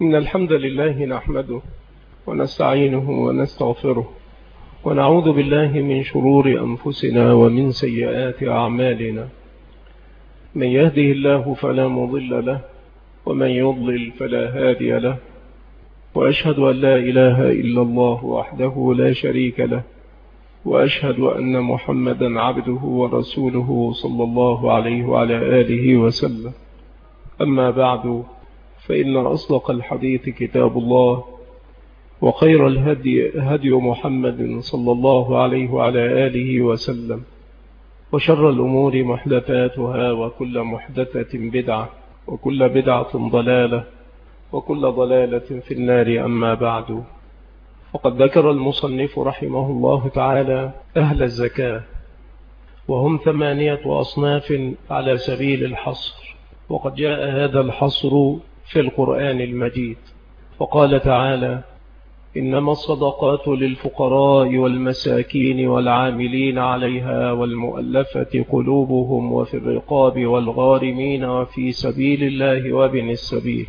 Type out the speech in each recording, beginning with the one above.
إن الحمد لله نحمده ونستعينه ونستغفره ونعوذ بالله من شرور أنفسنا ومن سيئات أعمالنا. من يهده الله فلا مضل له ومن يضلل فلا هادي له، وأشهد أن لا إله إلا الله وحده لا شريك له، وأشهد أن محمدا عبده ورسوله صلى الله عليه وعلى آله وسلم. أما بعد، فإن أصدق الحديث كتاب الله، وخير الهدي هدي محمد صلى الله عليه وعلى آله وسلم، وشر الأمور محدثاتها، وكل محدثة بدعة، وكل بدعة ضلالة، وكل ضلالة في النار. أما بعد، فقد ذكر المصنف رحمه الله تعالى أهل الزكاة، وهم 8 أصناف على سبيل الحصر، وقد جاء هذا الحصر في القرآن المجيد، فقال تعالى: إنما الصدقات للفقراء والمساكين والعاملين عليها والمؤلفة قلوبهم وفي الرقاب والغارمين وفي سبيل الله وابن السبيل.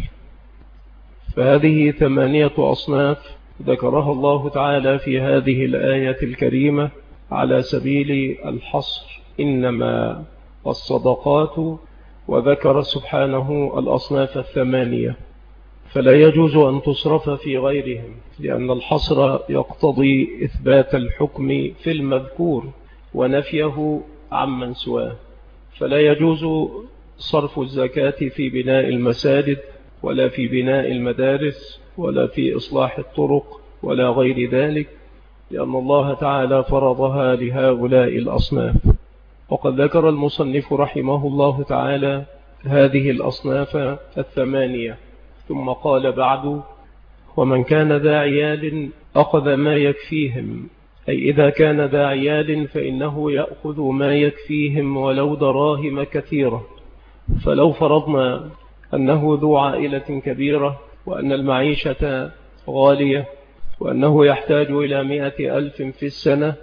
فهذه 8 أصناف ذكرها الله تعالى في هذه الآية الكريمة على سبيل الحصر، إنما الصدقات، وذكر سبحانه الأصناف 8، فلا يجوز أن تصرف في غيرهم، لأن الحصر يقتضي إثبات الحكم في المذكور ونفيه عمن سواه. فلا يجوز صرف الزكاة في بناء المساجد، ولا في بناء المدارس، ولا في إصلاح الطرق، ولا غير ذلك، لأن الله تعالى فرضها لهؤلاء الأصناف. وقد ذكر المصنف رحمه الله تعالى هذه الأصناف 8، ثم قال بعد: ومن كان ذا عيال أخذ ما يكفيهم، أي إذا كان ذا عيال فإنه يأخذ ما يكفيهم ولو دراهم كثيرة. فلو فرضنا أنه ذو عائلة كبيرة، وأن المعيشة غالية، وأنه يحتاج إلى 100,000 في السنة،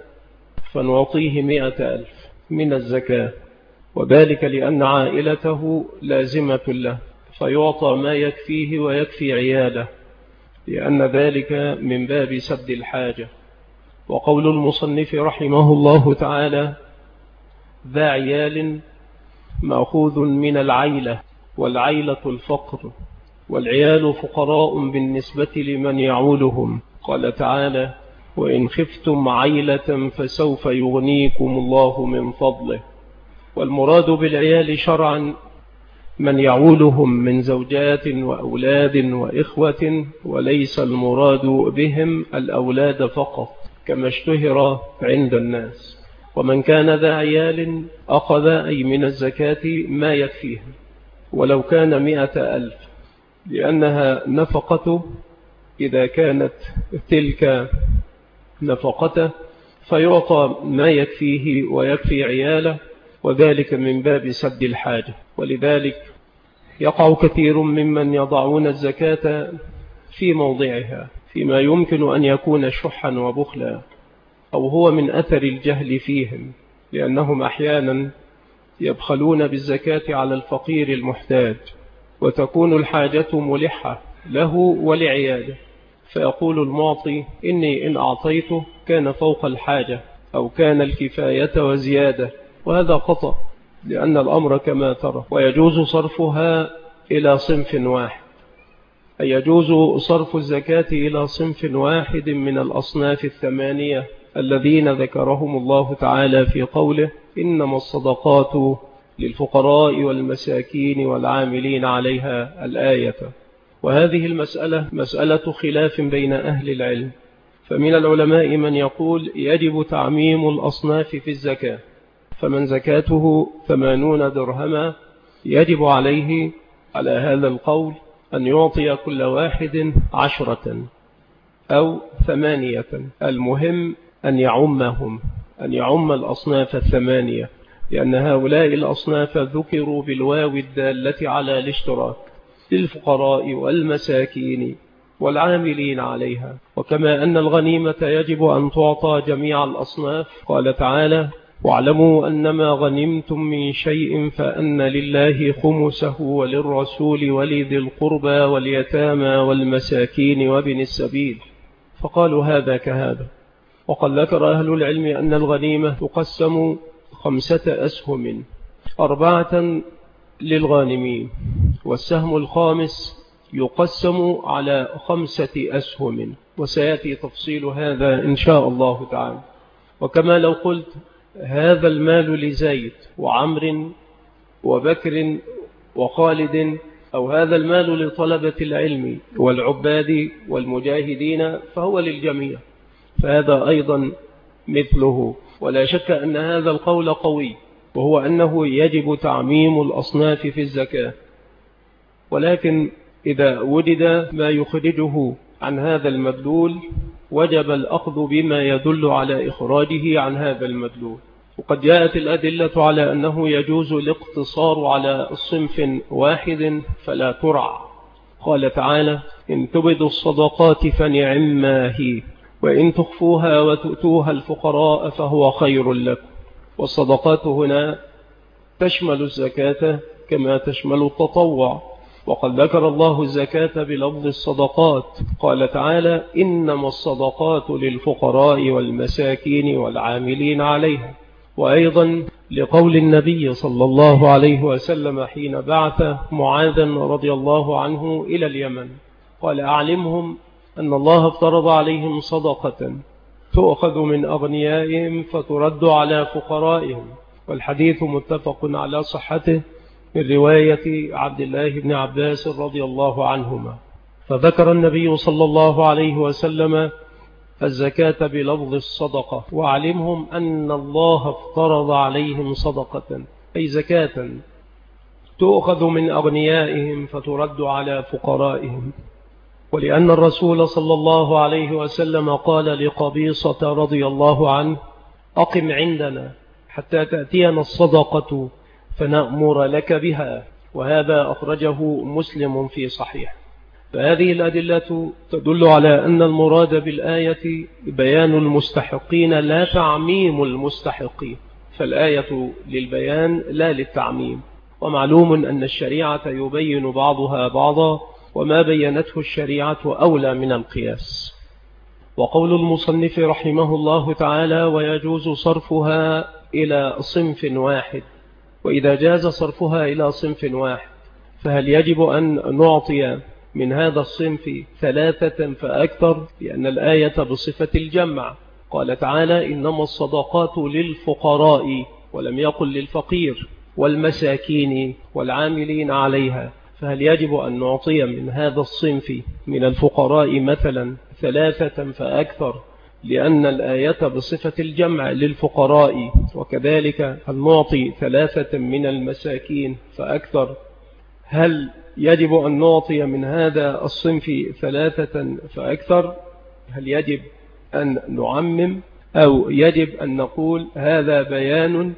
فنعطيه 100,000 من الزكاة، وذلك لأن عائلته لازمة له، فيعطى ما يكفيه ويكفي عياله، لأن ذلك من باب سد الحاجة. وقول المصنف رحمه الله تعالى ذا عيال مأخوذ من العيلة، والعيلة الفقر، والعيال فقراء بالنسبة لمن يعولهم. قال تعالى: وإن خفتم عيلة فسوف يغنيكم الله من فضله. والمراد بالعيال شرعا من يعولهم من زوجات وأولاد وإخوة، وليس المراد بهم الأولاد فقط كما اشتهر عند الناس. ومن كان ذا عيال أخذ أي من الزكاة ما يكفيهم ولو كان 100,000، لأنها نفقته، إذا كانت تلك نفقته فيعطى ما يكفيه ويكفي عياله، وذلك من باب سد الحاجة. ولذلك يقع كثير ممن يضعون الزكاة في موضعها فيما يمكن أن يكون شحا وبخلا، أو هو من أثر الجهل فيهم، لأنهم أحيانا يبخلون بالزكاة على الفقير المحتاج، وتكون الحاجة ملحة له ولعياله، فيقول المعطي: إني إن أعطيته كان فوق الحاجة، أو كان الكفاية وزيادة. وهذا خطأ، لأن الأمر كما ترى. ويجوز صرفها إلى صنف واحد، أي يجوز صرف الزكاة إلى صنف واحد من الأصناف 8 الذين ذكرهم الله تعالى في قوله: إنما الصدقات للفقراء والمساكين والعاملين عليها، الآية. وهذه المسألة مسألة خلاف بين أهل العلم، فمن العلماء من يقول يجب تعميم الأصناف في الزكاة، فمن زكاته 80 درهما يجب عليه على هذا القول أن يعطي كل واحد 10 أو 8، المهم أن يعمهم، أن يعم الأصناف 8، لأن هؤلاء الأصناف ذكروا بالواو الدالة على الاشتراك للفقراء والمساكين والعاملين عليها. وكما أن الغنيمة يجب أن تعطى جميع الأصناف، قال تعالى: واعلموا أنما غنمتم من شيء فأن لله خمسه وللرسول ولذي القربى واليتامى والمساكين وابن السبيل. فقالوا هذا كهذا. وقد ذكر أهل العلم أن الغنيمة تقسم 5 أسهم، 4 للغانمين، والسهم الخامس يقسم على 5 أسهم، وسيأتي تفصيل هذا إن شاء الله تعالى. وكما لو قلت هذا المال لزيد وعمر وبكر وخالد، أو هذا المال لطلبة العلم والعباد والمجاهدين، فهو للجميع، فهذا أيضا مثله. ولا شك أن هذا القول قوي، وهو أنه يجب تعميم الأصناف في الزكاة، ولكن إذا وجد ما يخرجه عن هذا المدلول وجب الأخذ بما يدل على إخراجه عن هذا المدلول. وقد جاءت الأدلة على أنه يجوز الاقتصار على صنف واحد فلا ترع. قال تعالى: إن تبدوا الصدقات فنعما هي، وإن تخفوها وتؤتوها الفقراء فهو خير لكم. والصدقات هنا تشمل الزكاة كما تشمل التطوع. وقد ذكر الله الزكاة بلفظ الصدقات، قال تعالى: إنما الصدقات للفقراء والمساكين والعاملين عليها. وأيضا لقول النبي صلى الله عليه وسلم حين بعث معاذا رضي الله عنه إلى اليمن، قال: أعلمهم أن الله افترض عليهم صدقة تؤخذ من أغنيائهم فترد على فقرائهم. والحديث متفق على صحته من رواية عبد الله بن عباس رضي الله عنهما. فذكر النبي صلى الله عليه وسلم الزكاة بلفظ الصدقة: وعلمهم أن الله افترض عليهم صدقة، أي زكاة تؤخذ من أغنيائهم فترد على فقرائهم. ولأن الرسول صلى الله عليه وسلم قال لقبيصة رضي الله عنه: أقم عندنا حتى تأتينا الصدقة فنأمر لك بها. وهذا أخرجه مسلم في صحيح. فهذه الأدلة تدل على أن المراد بالآية بيان المستحقين لا تعميم المستحقين، فالآية للبيان لا للتعميم. ومعلوم أن الشريعة يبين بعضها بعضا، وما بينته الشريعة أولى من القياس. وقول المصنف رحمه الله تعالى: ويجوز صرفها إلى صنف واحد. وإذا جاز صرفها إلى صنف واحد فهل يجب أن نعطي من هذا الصنف 3 فأكثر؟ لأن الآية بصفة الجمع، قال تعالى: إنما الصدقات للفقراء، ولم يقل للفقير، والمساكين والعاملين عليها. فهل يجب أن نعطي من هذا الصنف من الفقراء مثلا 3 فأكثر، لأن الآية بصفة الجمع للفقراء؟ وكذلك هل نعطي 3 من المساكين فأكثر؟ هل يجب أن نعطي من هذا الصنف 3 فأكثر؟ هل يجب أن نعمم، أو يجب أن نقول هذا بيان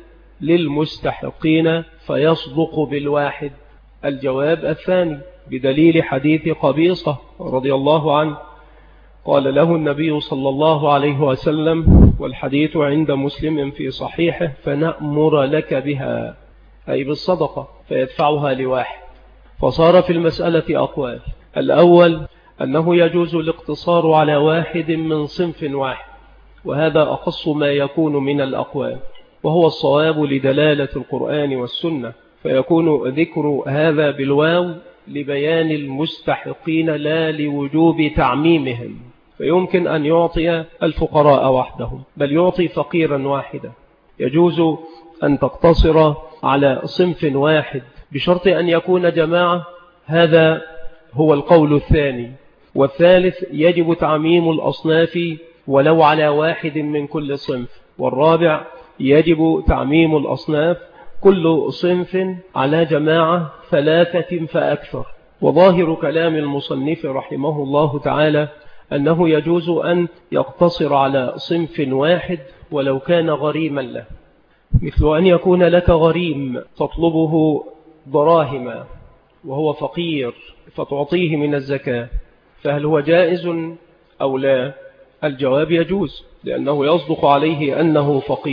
للمستحقين فيصدق بالواحد؟ الجواب الثاني، بدليل حديث قبيصة رضي الله عنه، قال له النبي صلى الله عليه وسلم، والحديث عند مسلم في صحيحه: فنأمر لك بها، أي بالصدقة، فيدفعها لواحد. فصار في المسألة أقوال. الأول أنه يجوز الاقتصار على واحد من صنف واحد، وهذا أخص ما يكون من الأقوال، وهو الصواب لدلالة القرآن والسنة، فيكون ذكر هذا بالواو لبيان المستحقين لا لوجوب تعميمهم. فيمكن أن يعطي الفقراء وحدهم، بل يعطي فقيرا واحدا. يجوز أن تقتصر على صنف واحد بشرط أن يكون جماعة، هذا هو القول الثاني. والثالث يجب تعميم الأصناف ولو على واحد من كل صنف. والرابع يجب تعميم الأصناف كل صنف على جماعة 3 فأكثر. وظاهر كلام المصنف رحمه الله تعالى أنه يجوز أن يقتصر على صنف واحد ولو كان غريما له، مثل أن يكون لك غريم تطلبه دراهم وهو فقير فتعطيه من الزكاة، فهل هو جائز أو لا؟ الجواب يجوز، لأنه يصدق عليه أنه فقير.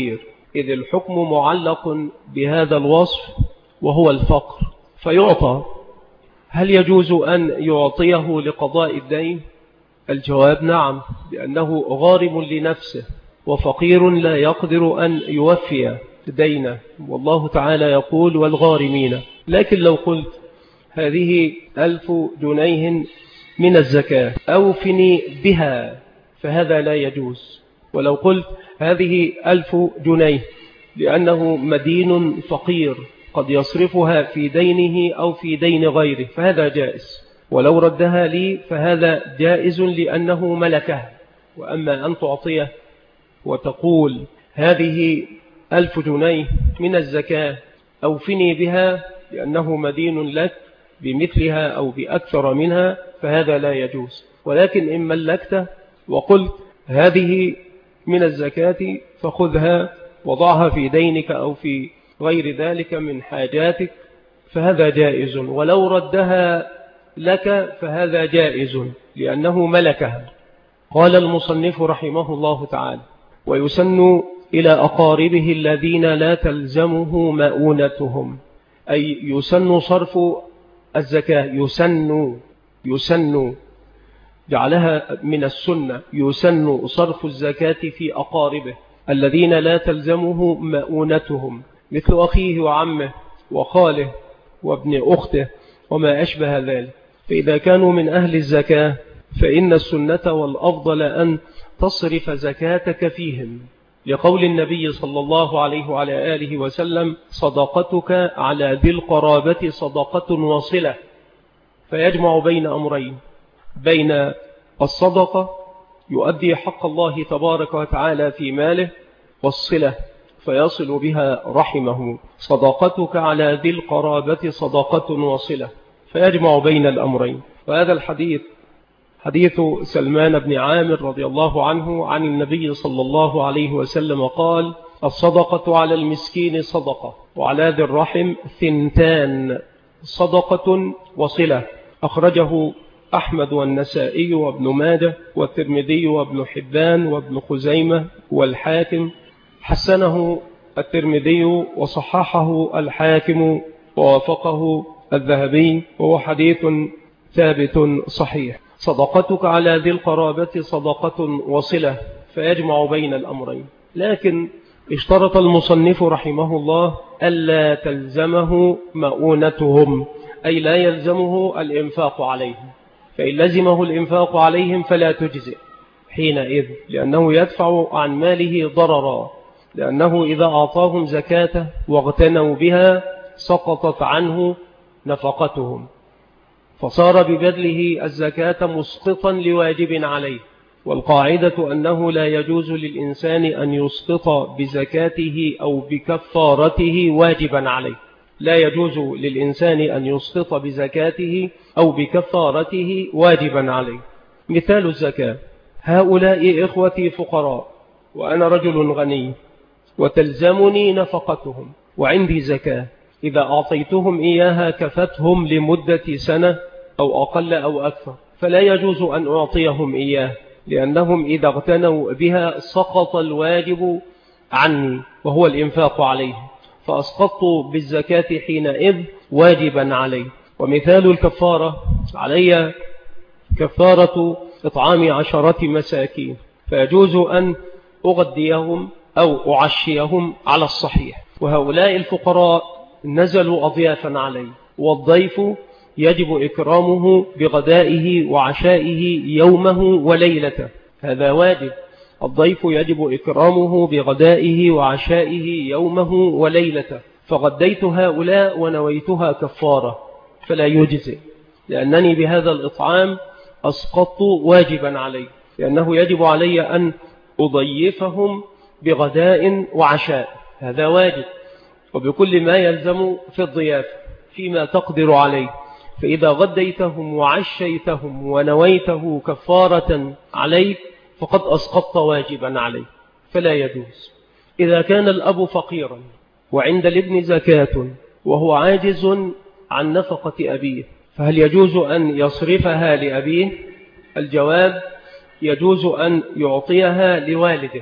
إذ الحكم معلق بهذا الوصف وهو الفقر فيعطى. هل يجوز أن يعطيه لقضاء الدين؟ الجواب نعم، لأنه غارم لنفسه وفقير لا يقدر أن يوفي دينه، والله تعالى يقول والغارمين. لكن لو قلت هذه 1000 جنيه من الزكاة أوفني بها فهذا لا يجوز. ولو قلت هذه 1000 جنيه لأنه مدين فقير قد يصرفها في دينه أو في دين غيره فهذا جائز، ولو ردها لي فهذا جائز لأنه ملكها. وأما أن تعطيه وتقول هذه 1000 جنيه من الزكاة أوفني بها لأنه مدين لك بمثلها أو بأكثر منها فهذا لا يجوز. ولكن إن ملكته وقلت هذه من الزكاة فخذها وضعها في دينك أو في غير ذلك من حاجاتك فهذا جائز، ولو ردها لك فهذا جائز لأنه ملكها. قال المصنف رحمه الله تعالى: ويسن إلى أقاربه الذين لا تلزمه مؤونتهم، أي يسن صرف الزكاة. يسن جعلها من السنة، يسن صرف الزكاة في أقاربه الذين لا تلزمه مؤونتهم، مثل أخيه وعمه وخاله وابن أخته وما أشبه ذلك. فإذا كانوا من أهل الزكاة فإن السنة والأفضل أن تصرف زكاتك فيهم، لقول النبي صلى الله عليه وعلى آله وسلم: صدقتك على ذي القرابة صدقة وصلة. فيجمع بين أمرين: بين الصدقة يؤدي حق الله تبارك وتعالى في ماله، والصلة فيصل بها رحمه. صدقتك على ذي القرابة صدقة وصلة، فيجمع بين الأمرين. وهذا الحديث حديث سلمان بن عامر رضي الله عنه عن النبي صلى الله عليه وسلم قال: الصدقة على المسكين صدقة، وعلى ذي الرحم 2 صدقة وصلة. أخرجه أحمد والنسائي وابن ماجه والترمذي وابن حبان وابن خزيمة والحاكم، حسنه الترمذي وصححه الحاكم ووافقه الذهبي، وهو حديث ثابت صحيح. صدقتك على ذي القرابة صدقة وصلة، فيجمع بين الأمرين. لكن اشترط المصنف رحمه الله ألا تلزمه مؤونتهم، أي لا يلزمه الإنفاق عليهم، فإن لزمه الإنفاق عليهم فلا تجزئ حينئذ، لأنه يدفع عن ماله ضررا، لأنه إذا أعطاهم زكاة واغتنوا بها سقطت عنه نفقتهم، فصار ببذله الزكاة مسقطا لواجب عليه. والقاعدة أنه لا يجوز للإنسان أن يسقط بزكاته أو بكفارته واجبا عليه، لا يجوز للإنسان أن يسقط بزكاته أو بكفارته واجبا عليه. مثال الزكاة: هؤلاء إخوتي فقراء وأنا رجل غني وتلزمني نفقتهم وعندي زكاة، إذا أعطيتهم إياها كفتهم لمدة سنة أو أقل أو أكثر، فلا يجوز أن أعطيهم إياه، لأنهم إذا اغتنوا بها سقط الواجب عني وهو الإنفاق عليه، فأسقطت بالزكاة حينئذ واجبا عليه. ومثال الكفارة: علي كفارة إطعام 10 مساكين، فيجوز أن أغديهم أو أعشيهم على الصحيح. وهؤلاء الفقراء نزلوا أضيافا علي، والضيف يجب إكرامه بغدائه وعشائه يومه وليلته، هذا واجب. الضيف يجب إكرامه بغدائه وعشائه يومه وليلته، فغديت هؤلاء ونويتها كفارة فلا يجزئ، لأنني بهذا الإطعام أسقطت واجبا علي، لأنه يجب علي أن أضيفهم بغداء وعشاء، هذا واجب، وبكل ما يلزم في الضيافة فيما تقدر عليه. فإذا غديتهم وعشيتهم ونويته كفارة عليك فقد أسقطت واجبا عليه، فلا يجوز. إذا كان الأب فقيرا وعند الابن زكاة وهو عاجز عن نفقة أبيه، فهل يجوز أن يصرفها لأبيه؟ الجواب: يجوز أن يعطيها لوالده،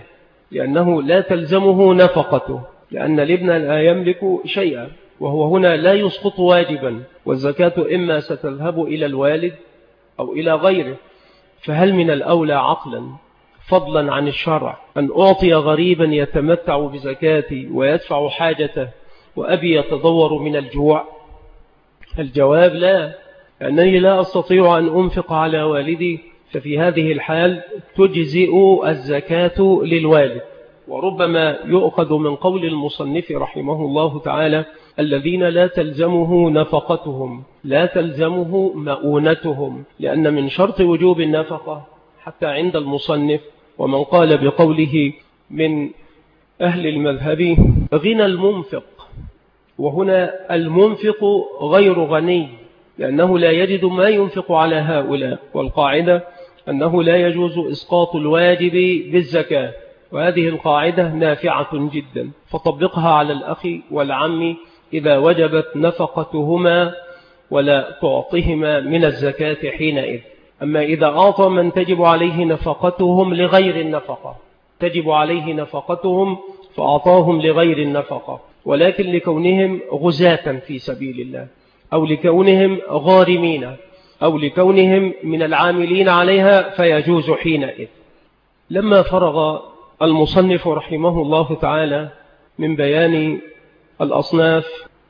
لأنه لا تلزمه نفقته، لأن الابن لا يملك شيئا، وهو هنا لا يسقط واجبا، والزكاة إما ستذهب إلى الوالد أو إلى غيره. فهل من الأولى عقلا فضلا عن الشرع أن أعطي غريبا يتمتع بزكاتي ويدفع حاجته وأبي يتضور من الجوع؟ الجواب لا، لأنني لا أستطيع أن أنفق على والدي، ففي هذه الحال تجزئ الزكاة للوالد. وربما يؤخذ من قول المصنف رحمه الله تعالى: الذين لا تلزمه نفقتهم، لا تلزمه مؤونتهم، لأن من شرط وجوب النفقة حتى عند المصنف ومن قال بقوله من أهل المذهب غنى المنفق، وهنا المنفق غير غني، لأنه لا يجد ما ينفق على هؤلاء، والقاعدة أنه لا يجوز إسقاط الواجب بالزكاة، وهذه القاعدة نافعة جدا، فطبقها على الأخ والعم إذا وجبت نفقتهما ولا تعطيهما من الزكاة حينئذ. أما إذا أعطى من تجب عليه نفقتهم لغير النفقة، تجب عليه نفقتهم فأعطاهم لغير النفقة، ولكن لكونهم غزاة في سبيل الله، أو لكونهم غارمين، أو لكونهم من العاملين عليها، فيجوز حينئذ. لما فرغ المصنف رحمه الله تعالى من بيان الأصناف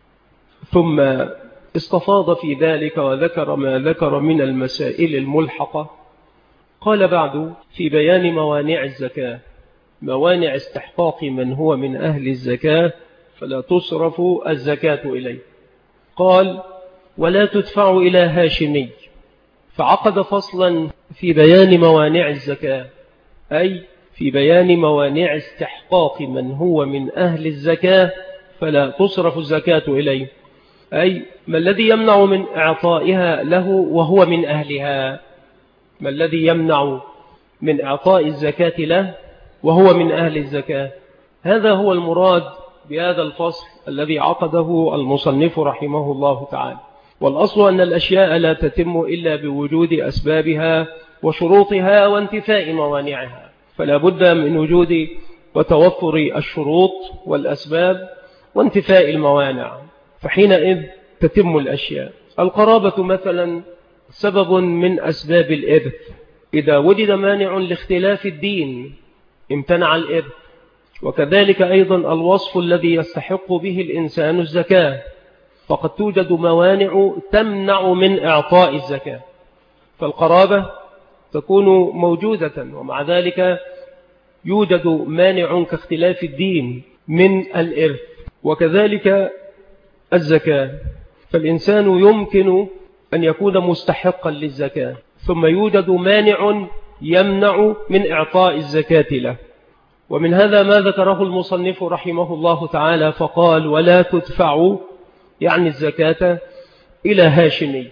ثم استفاض في ذلك وذكر ما ذكر من المسائل الملحقة، قال بعد في بيان موانع الزكاة: موانع استحقاق من هو من أهل الزكاة فلا تصرف الزكاة إليه. قال: ولا تدفع إلى هاشمي، فعقد فصلا في بيان موانع الزكاة، أي في بيان موانع استحقاق من هو من أهل الزكاة فلا تصرف الزكاة إليه، أي ما الذي يمنع من إعطائها له وهو من أهلها، ما الذي يمنع من إعطاء الزكاة له وهو من أهل الزكاة. هذا هو المراد بهذا الفصل الذي عقده المصنف رحمه الله تعالى. والأصل أن الأشياء لا تتم إلا بوجود أسبابها وشروطها وانتفاء موانعها، فلا بد من وجود وتوفر الشروط والأسباب وانتفاء الموانع، فحينئذ تتم الأشياء. القرابة مثلا سبب من أسباب الإرث، إذا وجد مانع لاختلاف الدين امتنع الإرث. وكذلك أيضا الوصف الذي يستحق به الإنسان الزكاة، فقد توجد موانع تمنع من إعطاء الزكاة، فالقرابة تكون موجودة ومع ذلك يوجد مانع كاختلاف الدين من الإرث. وكذلك الزكاة، فالإنسان يمكن أن يكون مستحقا للزكاة ثم يوجد مانع يمنع من إعطاء الزكاة له. ومن هذا ما ذكره المصنف رحمه الله تعالى فقال: ولا تدفع، يعني الزكاة، إلى هاشمي،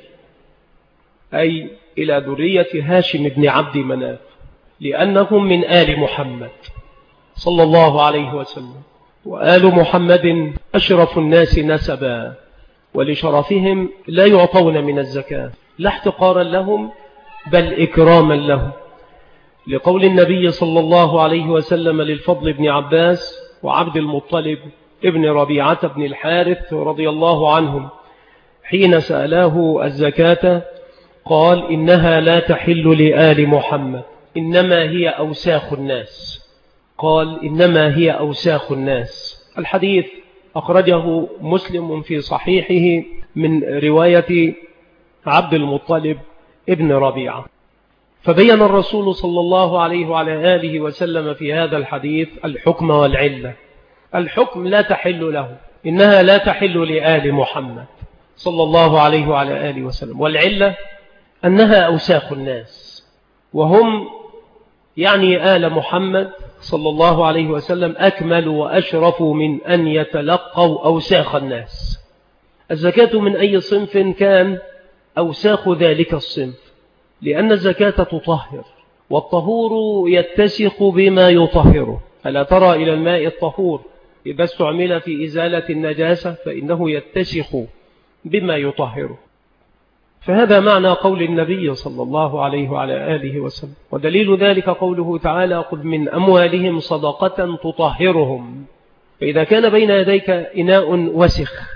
أي إلى ذرية هاشم بن عبد مناف، لأنهم من آل محمد صلى الله عليه وسلم، وآل محمد أشرف الناس نسبا، ولشرفهم لا يعطون من الزكاة لا احتقارا لهم بل إكراما لهم، لقول النبي صلى الله عليه وسلم للفضل بن عباس وعبد المطلب ابن ربيعة بن الحارث رضي الله عنهم حين سألاه الزكاة قال: إنها لا تحل لآل محمد، إنما هي أوساخ الناس. قال: إنما هي أوساخ الناس. الحديث أخرجه مسلم في صحيحه من رواية عبد المطلب ابن ربيعة. فبين الرسول صلى الله عليه وعلى آله وسلم في هذا الحديث الحكم والعلة. الحكم لا تحل له، إنها لا تحل لآل محمد صلى الله عليه وعلى آله وسلم، والعلة أنها أوساخ الناس، وهم يعني آل محمد صلى الله عليه وسلم أكمل وأشرف من أن يتلقوا أوساخ الناس. الزكاة من أي صنف كان أوساخ ذلك الصنف، لأن الزكاة تطهر، والطهور يتسخ بما يطهره. ألا ترى إلى الماء الطهور إذا استعمل في إزالة النجاسة فإنه يتسخ بما يطهره. فهذا معنى قول النبي صلى الله عليه وعلى آله وسلم. ودليل ذلك قوله تعالى: خذ من أموالهم صدقة تطهرهم. فإذا كان بين يديك إناء وسخ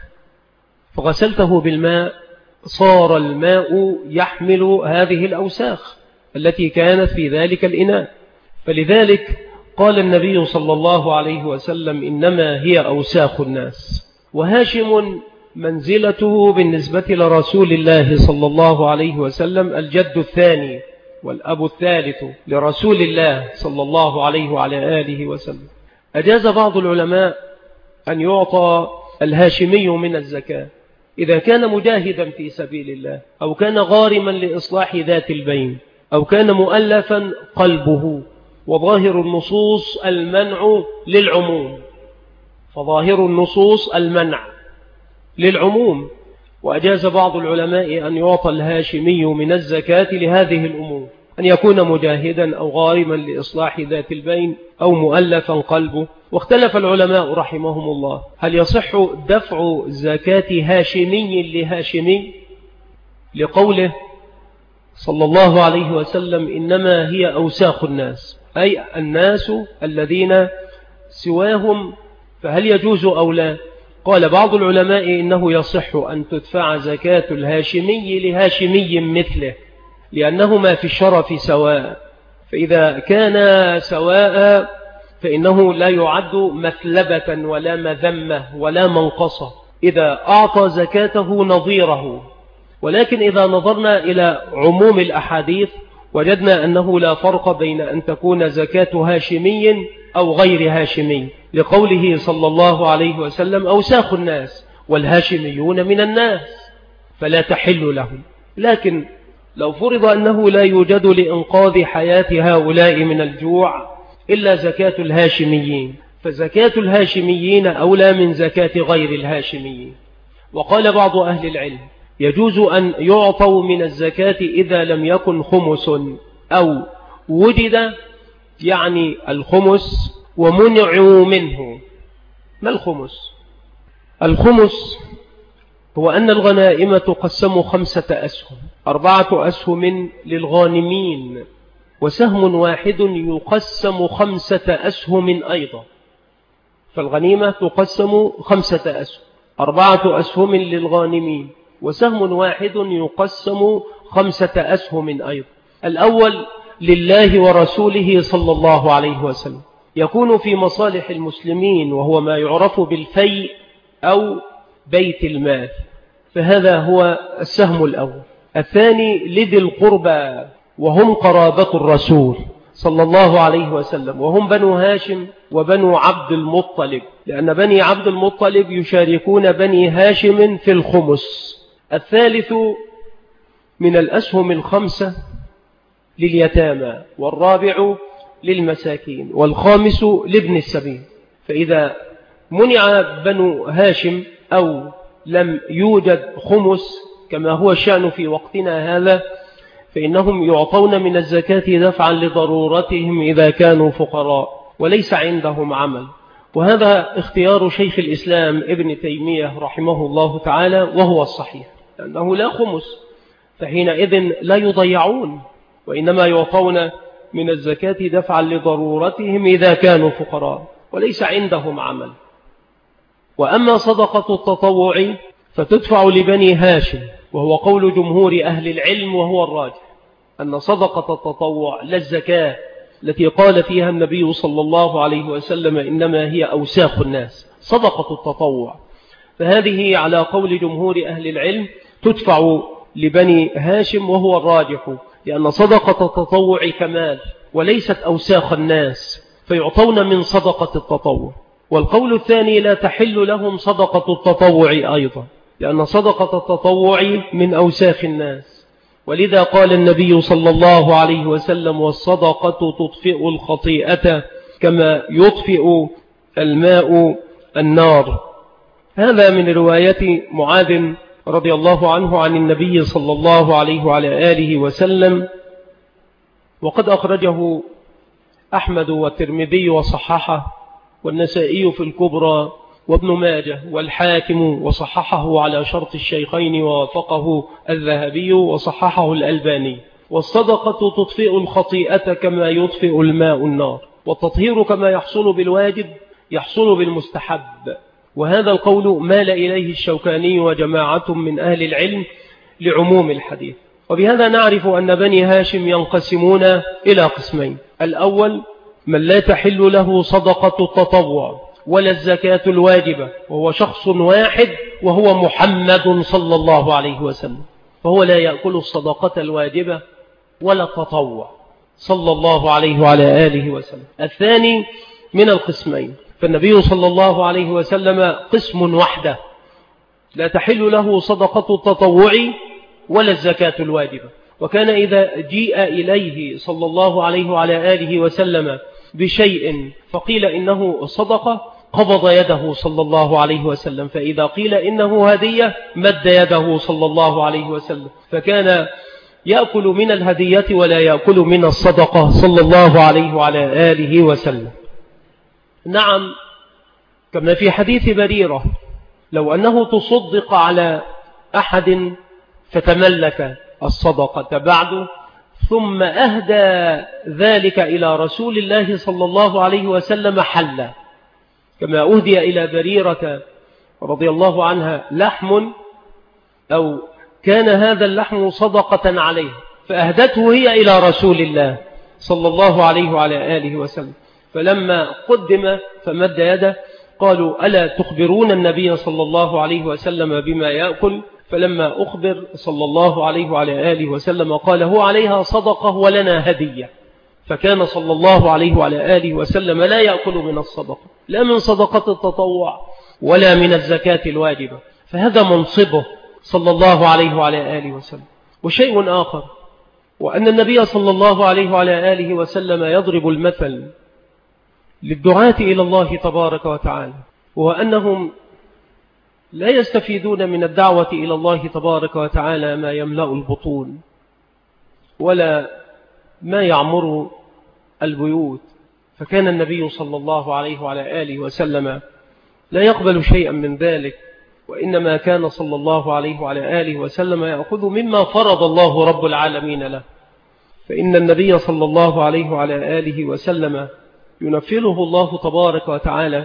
فغسلته بالماء صار الماء يحمل هذه الأوساخ التي كانت في ذلك الإناء. فلذلك قال النبي صلى الله عليه وسلم: إنما هي أوساخ الناس. وهاشم منزلته بالنسبة لرسول الله صلى الله عليه وسلم الجد الثاني والأب الثالث لرسول الله صلى الله عليه وعلى آله وسلم. أجاز بعض العلماء أن يعطى الهاشمي من الزكاة إذا كان مجاهدا في سبيل الله، أو كان غارما لإصلاح ذات البين، أو كان مؤلفا قلبه. وظاهر النصوص المنع للعموم، فظاهر النصوص المنع للعموم. وأجاز بعض العلماء أن يعطى الهاشمي من الزكاة لهذه الأمور: أن يكون مجاهدا أو غارما لإصلاح ذات البين أو مؤلفا قلبه. واختلف العلماء رحمهم الله: هل يصح دفع زكاة هاشمي لهاشمي؟ لقوله صلى الله عليه وسلم: إنما هي أوساخ الناس، أي الناس الذين سواهم، فهل يجوز أو لا؟ قال بعض العلماء إنه يصح أن تدفع زكاة الهاشمي لهاشمي مثله، لأنهما في الشرف سواء. فإذا كان سواء فإنه لا يعد مثلبة ولا مذمة ولا منقصة إذا أعطى زكاته نظيره. ولكن إذا نظرنا إلى عموم الأحاديث وجدنا أنه لا فرق بين أن تكون زكاة هاشمي أو غير هاشمي، لقوله صلى الله عليه وسلم: أوساخ الناس والهاشميون من الناس، فلا تحل لهم. لكن لو فرض أنه لا يوجد لإنقاذ حياة هؤلاء من الجوع إلا زكاة الهاشميين، فزكاة الهاشميين أولى من زكاة غير الهاشميين. وقال بعض أهل العلم: يجوز أن يعطوا من الزكاة إذا لم يكن خمس أو وجد، يعني الخمس ومنعوا منه. ما الخمس؟ الخمس هو أن الغنائم تقسم 5 أسهم، 4 أسهم للغانمين، وسهم واحد يقسم 5 أسهم أيضا. فالغنيمة تقسم 5 أسهم، 4 أسهم للغانمين، وسهم واحد يقسم 5 أسهم أيضا. الأول لله ورسوله صلى الله عليه وسلم، يكون في مصالح المسلمين، وهو ما يعرف بالفيء أو بيت المال، فهذا هو السهم الأول. الثاني لذي القربى، وهم قرابة الرسول صلى الله عليه وسلم، وهم بنو هاشم وبنو عبد المطلب، لأن بني عبد المطلب يشاركون بني هاشم في الخمس. الثالث من الأسهم 5 لليتامى، والرابع للمساكين، والخامس لابن السبيل. فإذا منع بنو هاشم أو لم يوجد خمس كما هو الشأن في وقتنا هذا، فإنهم يعطون من الزكاة دفعا لضرورتهم إذا كانوا فقراء وليس عندهم عمل. وهذا اختيار شيخ الإسلام ابن تيمية رحمه الله تعالى، وهو الصحيح، لأنه لا خمس، فحينئذ لا يضيعون، وإنما يعطون من الزكاة دفعا لضرورتهم إذا كانوا فقراء وليس عندهم عمل. وأما صدقة التطوع فتدفع لبني هاشم، وهو قول جمهور أهل العلم، وهو الراجح أن صدقة التطوع لا الزكاة التي قال فيها النبي صلى الله عليه وسلم: إنما هي أوساخ الناس. صدقة التطوع فهذه على قول جمهور أهل العلم تدفع لبني هاشم، وهو الراجح، لأن صدقة التطوع كمال وليست أوساخ الناس، فيعطون من صدقة التطوع. والقول الثاني لا تحل لهم صدقة التطوع أيضا، لأن صدقة التطوع من أوساخ الناس. ولذا قال النبي صلى الله عليه وسلم: والصدقة تطفئ الخطيئة كما يطفئ الماء النار. هذا من رواية معاذ رضي الله عنه عن النبي صلى الله عليه وعلى آله وسلم، وقد أخرجه أحمد والترمذي وصححه والنسائي في الكبرى وابن ماجه والحاكم وصححه على شرط الشيخين ووافقه الذهبي وصححه الألباني. والصدقة تطفئ الخطيئة كما يطفئ الماء النار، والتطهير كما يحصل بالواجب يحصل بالمستحب. وهذا القول مال إليه الشوكاني وجماعة من أهل العلم لعموم الحديث. وبهذا نعرف أن بني هاشم ينقسمون إلى قسمين: الأول من لا تحل له صدقة التطوع ولا الزكاة الواجبة، وهو شخص واحد وهو محمد صلى الله عليه وسلم، فهو لا يأكل الصدقة الواجبة ولا التطوع صلى الله عليه وعلى آله وسلم. الثاني من القسمين، فالنبي صلى الله عليه وسلم قسم وحده لا تحل له صدقة التطوع ولا الزكاة الواجبة. وكان إذا جيء إليه صلى الله عليه وعلى آله وسلم بشيء فقيل إنه صدقة قبض يده صلى الله عليه وسلم، فإذا قيل إنه هدية مد يده صلى الله عليه وسلم، فكان يأكل من الهدية ولا يأكل من الصدقة صلى الله عليه وعلى آله وسلم. نعم، كما في حديث بريرة: لو أنه تصدق على أحد فتملك الصدقة بعد ثم أهدى ذلك إلى رسول الله صلى الله عليه وسلم حل، كما أهدي إلى بريرة رضي الله عنها لحم أو كان هذا اللحم صدقة عليه فأهدته هي إلى رسول الله صلى الله عليه وعلى آله وسلم، فلما قدم فمد يده قالوا: ألا تخبرون النبي صلى الله عليه وسلم بما يأكل؟ فلما أخبر صلى الله عليه وعلى آله وسلم قال: هو عليها صدقة ولنا هدية. فكان صلى الله عليه وعلى آله وسلم لا يأكل من الصدقة، لا من صدقة التطوع ولا من الزكاة الواجبة، فهذا منصبه صلى الله عليه وعلى آله وسلم. وشيء آخر، وأن النبي صلى الله عليه وعلى آله وسلم يضرب المثل للدعاة إلى الله تبارك وتعالى، وأنهم لا يستفيدون من الدعوة إلى الله تبارك وتعالى ما يملأ البطون ولا ما يعمر البيوت. فكان النبي صلى الله عليه وعلى آله وسلم لا يقبل شيئا من ذلك، وإنما كان صلى الله عليه وعلى آله وسلم يأخذ مما فرض الله رب العالمين له. فإن النبي صلى الله عليه وعلى آله وسلم ينفله الله تبارك وتعالى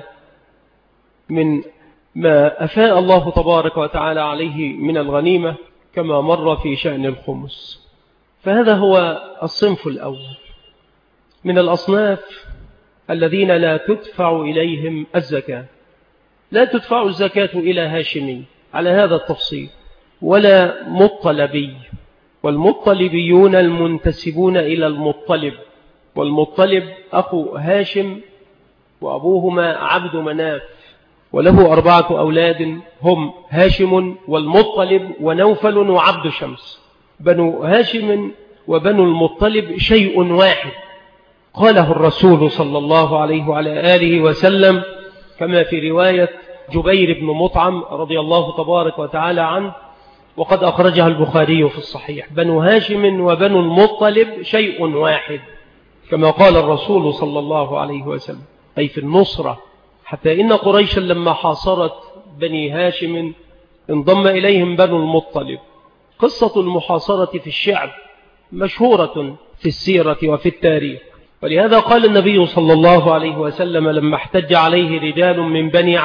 من ما أفاء الله تبارك وتعالى عليه من الغنيمة، كما مر في شأن الخمس. فهذا هو الصنف الأول من الأصناف الذين لا تدفع إليهم الزكاة. لا تدفع الزكاة إلى هاشمي على هذا التفصيل ولا مطلبي، والمطلبيون المنتسبون إلى المطلب، والمطلب أخو هاشم وأبوهما عبد مناف، وله 4 أولاد هم هاشم والمطلب ونوفل وعبد شمس. بنو هاشم وبنو المطلب شيء واحد، قاله الرسول صلى الله عليه وعلى آله وسلم كما في رواية جبير بن مطعم رضي الله تبارك وتعالى عنه، وقد أخرجها البخاري في الصحيح: بنو هاشم وبنو المطلب شيء واحد، كما قال الرسول صلى الله عليه وسلم، أي في النصرة. حتى إن قريشا لما حاصرت بني هاشم انضم إليهم بنو المطلب. قصة المحاصرة في الشعب مشهورة في السيرة وفي التاريخ، ولهذا قال النبي صلى الله عليه وسلم لما احتج عليه رجال من بني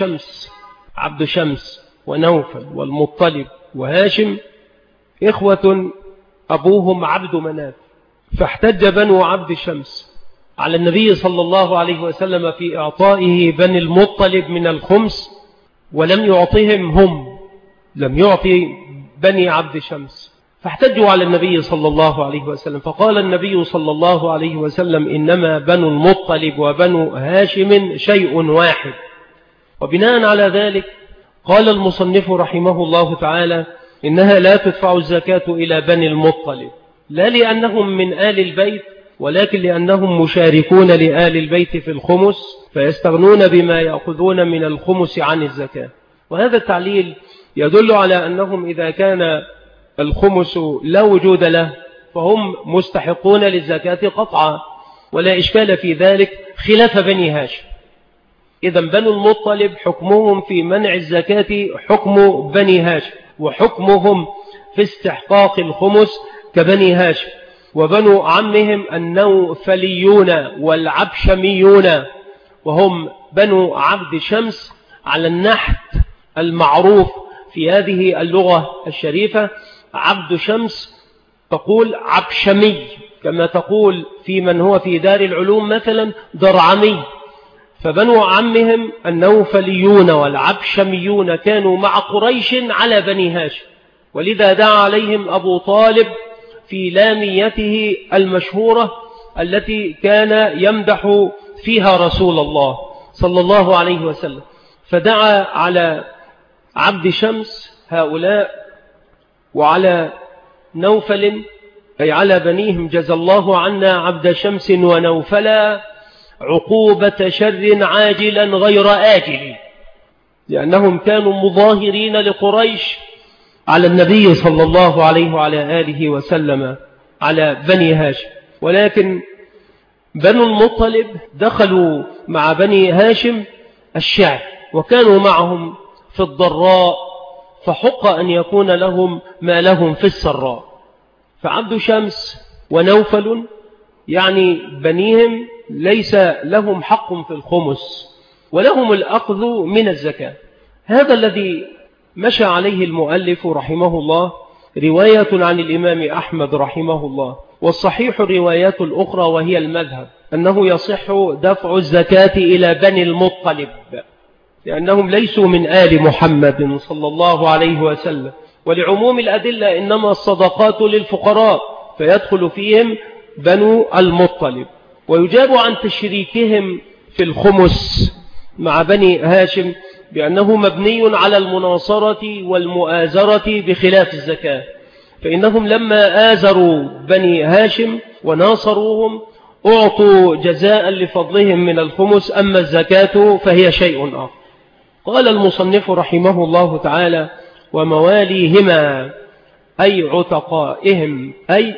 عبد شمس ونوفل والمطلب وهاشم إخوة أبوهم عبد مناف، فاحتج بنو عبد شمس على النبي صلى الله عليه وسلم في إعطائه بني المطلب من الخمس، ولم يعطهم هم، لم يعطي بني عبد شمس، فاحتجوا على النبي صلى الله عليه وسلم. فقال النبي صلى الله عليه وسلم: إنما بنو المطلب وبنو هاشم شيء واحد. وبناء على ذلك قال المصنف رحمه الله تعالى: إنها لا تدفع الزكاة إلى بني المطلب، لا لأنهم من آل البيت، ولكن لأنهم مشاركون لآل البيت في الخمس، فيستغنون بما يأخذون من الخمس عن الزكاة. وهذا التعليل يدل على أنهم إذا كان الخمس لا وجود له فهم مستحقون للزكاة قطعا، ولا إشكال في ذلك، خلاف بني هاشم. إذا بنو المطلب حكمهم في منع الزكاة حكم بني هاشم، وحكمهم في استحقاق الخمس كبني هاشم. وبنو عمهم النوفليون والعبشميون، وهم بنو عبد شمس على النحت المعروف في هذه اللغة الشريفة. عبد شمس تقول عبشمي، كما تقول في من هو في دار العلوم مثلا درعمي. فبنو عمهم النوفليون والعبشميون كانوا مع قريش على بني هاشم، ولذا دعا عليهم أبو طالب في لاميته المشهورة التي كان يمدح فيها رسول الله صلى الله عليه وسلم. فدعا على عبد شمس هؤلاء وعلى نوفل، أي على بنيهم: جزى الله عنا عبد شمس ونوفلا عقوبة شر عاجلا غير آجل، لأنهم كانوا مظاهرين لقريش على النبي صلى الله عليه وعلى آله وسلم على بني هاشم. ولكن بنو المطلب دخلوا مع بني هاشم الشعب، وكانوا معهم في الضراء، فحق أن يكون لهم ما لهم في السراء. فعبد شمس ونوفل يعني بنيهم ليس لهم حق في الخمس، ولهم الأخذ من الزكاة. هذا الذي مشى عليه المؤلف رحمه الله رواية عن الإمام أحمد رحمه الله، والصحيح الروايات الأخرى وهي المذهب أنه يصح دفع الزكاة إلى بني المطلب، لأنهم ليسوا من آل محمد صلى الله عليه وسلم. ولعموم الأدلة إنما الصدقات للفقراء، فيدخل فيهم بنو المطلب. ويجاب عن تشريكهم في الخمس مع بني هاشم بأنه مبني على المناصرة والمؤازرة بخلاف الزكاة، فإنهم لما آزروا بني هاشم وناصروهم أعطوا جزاء لفضلهم من الخمس، أما الزكاة فهي شيء آخر. قال المصنف رحمه الله تعالى: ومواليهما أي عتقائهم، أي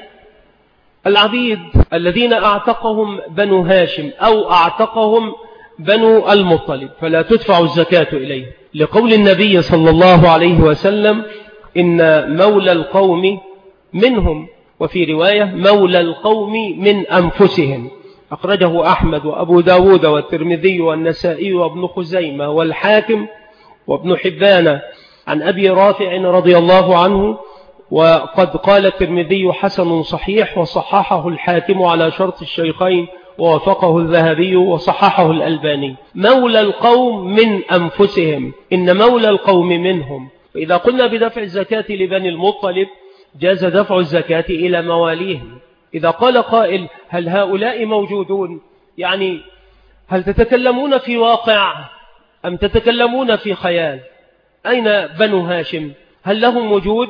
العبيد الذين أعتقهم بنو هاشم أو أعتقهم بنو المطلب، فلا تدفع الزكاة إليه، لقول النبي صلى الله عليه وسلم: إن مولى القوم منهم، وفي رواية مولى القوم من أنفسهم. أخرجه أحمد وأبو داود والترمذي والنسائي وابن خزيمة والحاكم وابن حبان عن أبي رافع رضي الله عنه. وقد قال الترمذي حسن صحيح، وصححه الحاكم على شرط الشيخين، ووافقه الذهبي وصححه الألباني. مولى القوم من أنفسهم، إن مولى القوم منهم. فإذا قلنا بدفع الزكاة لبني المطلب جاز دفع الزكاة إلى مواليهم. إذا قال قائل: هل هؤلاء موجودون؟ يعني هل تتكلمون في واقع أم تتكلمون في خيال؟ أين بنو هاشم؟ هل لهم وجود؟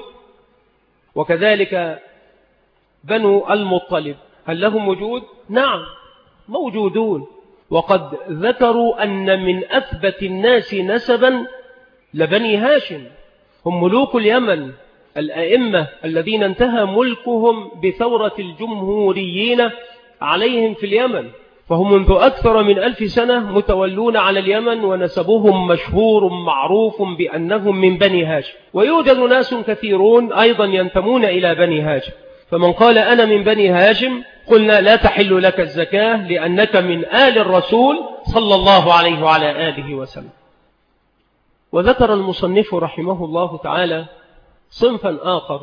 وكذلك بنو المطلب هل لهم وجود؟ نعم موجودون، وقد ذكروا أن من أثبت الناس نسبا لبني هاشم، هم ملوك اليمن، الأئمة الذين انتهى ملكهم بثورة الجمهوريين عليهم في اليمن، فهم منذ أكثر من 1000 سنة متولون على اليمن، ونسبهم مشهور معروف بأنهم من بني هاشم. ويوجد ناس كثيرون أيضا ينتمون إلى بني هاشم، فمن قال أنا من بني هاشم قلنا لا تحل لك الزكاة لأنك من آل الرسول صلى الله عليه وعلى آله وسلم. وذكر المصنف رحمه الله تعالى صنفا آخر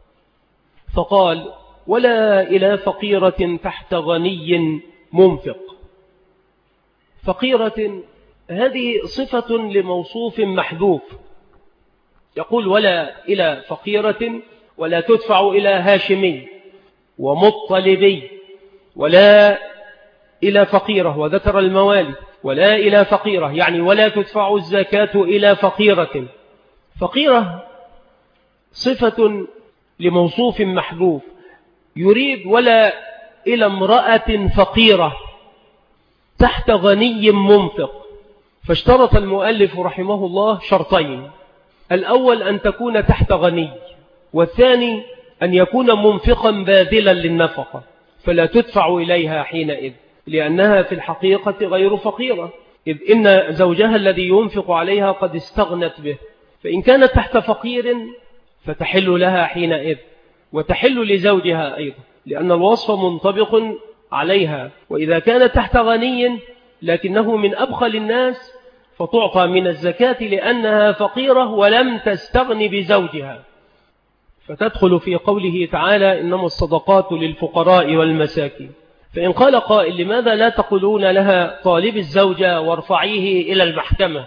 فقال: ولا إلى فقيرة تحت غني منفق. فقيرة هذه صفة لموصوف محذوف، يقول: ولا إلى فقيرة، ولا تدفع إلى هاشمي ومطلبي، ولا إلى فقيرة. وذكر الموالي: ولا إلى فقيرة، يعني ولا تدفع الزكاة إلى فقيرة. فقيرة صفة لموصوف محذوف، يريد ولا إلى امرأة فقيرة تحت غني منفق. فاشترط المؤلف رحمه الله شرطين: الأول أن تكون تحت غني، والثاني أن يكون منفقا باذلا للنفقة، فلا تدفع إليها حينئذ، لأنها في الحقيقة غير فقيرة. إذ إن زوجها الذي ينفق عليها قد استغنت به، فإن كانت تحت فقير فتحل لها حينئذ، وتحل لزوجها أيضا، لأن الوصف منطبق عليها. وإذا كانت تحت غني لكنه من أبخل الناس فتعطى من الزكاة لأنها فقيرة ولم تستغن بزوجها، فتدخل في قوله تعالى إنما الصدقات للفقراء والمساكين. فإن قال قائل لماذا لا تقولون لها طالب الزوجة وارفعيه إلى المحكمة؟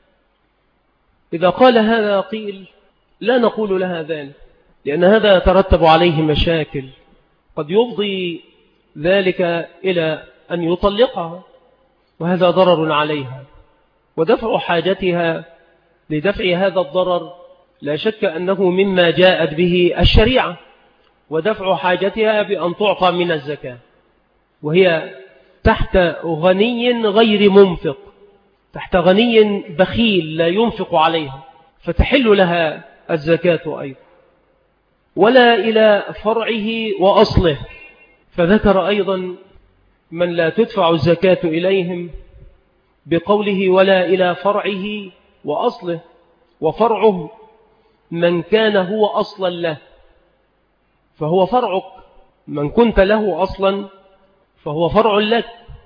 إذا قال هذا قيل لا نقول لها ذلك، لأن هذا يترتب عليه مشاكل، قد يفضي ذلك إلى أن يطلقها، وهذا ضرر عليها، ودفع حاجتها لدفع هذا الضرر لا شك أنه مما جاءت به الشريعة، ودفع حاجتها بأن تعطى من الزكاة، وهي تحت غني غير منفق، تحت غني بخيل لا ينفق عليها، فتحل لها الزكاة أيضا. ولا إلى فرعه وأصله، فذكر أيضا من لا تدفع الزكاة إليهم بقوله ولا إلى فرعه وأصله، وفرعه من كان هو أصلا له، فهو فرعك، من كنت له أصلا فهو فرع لك،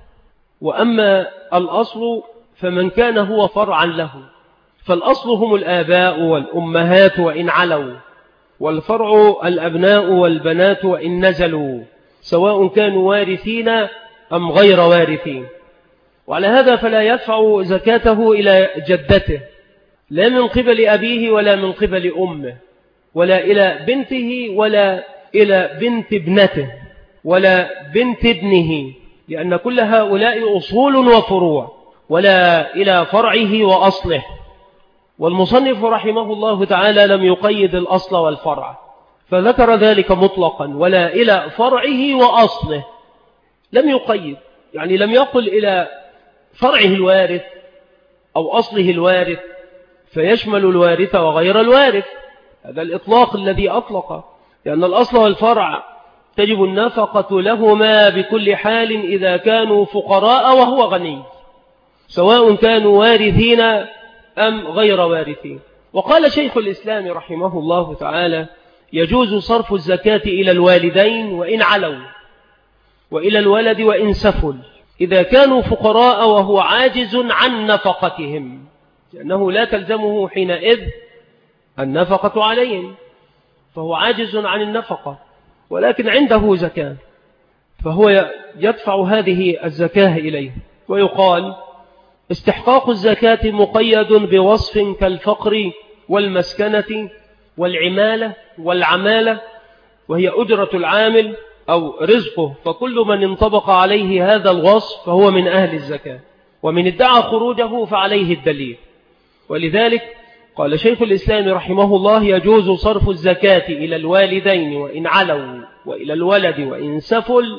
وأما الأصل فمن كان هو فرعا له، فالأصل هم الآباء والأمهات وإن علوا، والفرع الأبناء والبنات وإن نزلوا، سواء كانوا وارثين أم غير وارثين. وعلى هذا فلا يدفع زكاته إلى جدته، لا من قبل أبيه ولا من قبل أمه، ولا إلى بنته ولا إلى بنت ابنته ولا بنت ابنه، لأن كل هؤلاء أصول وفروع، ولا إلى فرعه وأصله. والمصنف رحمه الله تعالى لم يقيد الأصل والفرع، فذكر ذلك مطلقا، ولا إلى فرعه وأصله، لم يقيد، يعني لم يقل إلى فرعه الوارث أو أصله الوارث فيشمل الوارث وغير الوارث، هذا الإطلاق الذي أطلق، لأن الأصل والفرع تجب النفقة لهما بكل حال إذا كانوا فقراء وهو غني، سواء كانوا وارثين أم غير وارثين. وقال شيخ الإسلام رحمه الله تعالى يجوز صرف الزكاة إلى الوالدين وإن علوا، وإلى الولد وإن سفل، إذا كانوا فقراء وهو عاجز عن نفقتهم، لأنه لا تلزمه حينئذ النفقة عليهم، فهو عاجز عن النفقة ولكن عنده زكاة، فهو يدفع هذه الزكاة إليه. ويقال استحقاق الزكاة مقيد بوصف كالفقر والمسكنة والعمالة والعمالة، وهي أجرة العامل أو رزقه، فكل من انطبق عليه هذا الوصف فهو من أهل الزكاة، ومن ادعى خروجه فعليه الدليل. ولذلك قال شيخ الإسلام رحمه الله يجوز صرف الزكاة إلى الوالدين وإن علوا، وإلى الولد وإن سفل،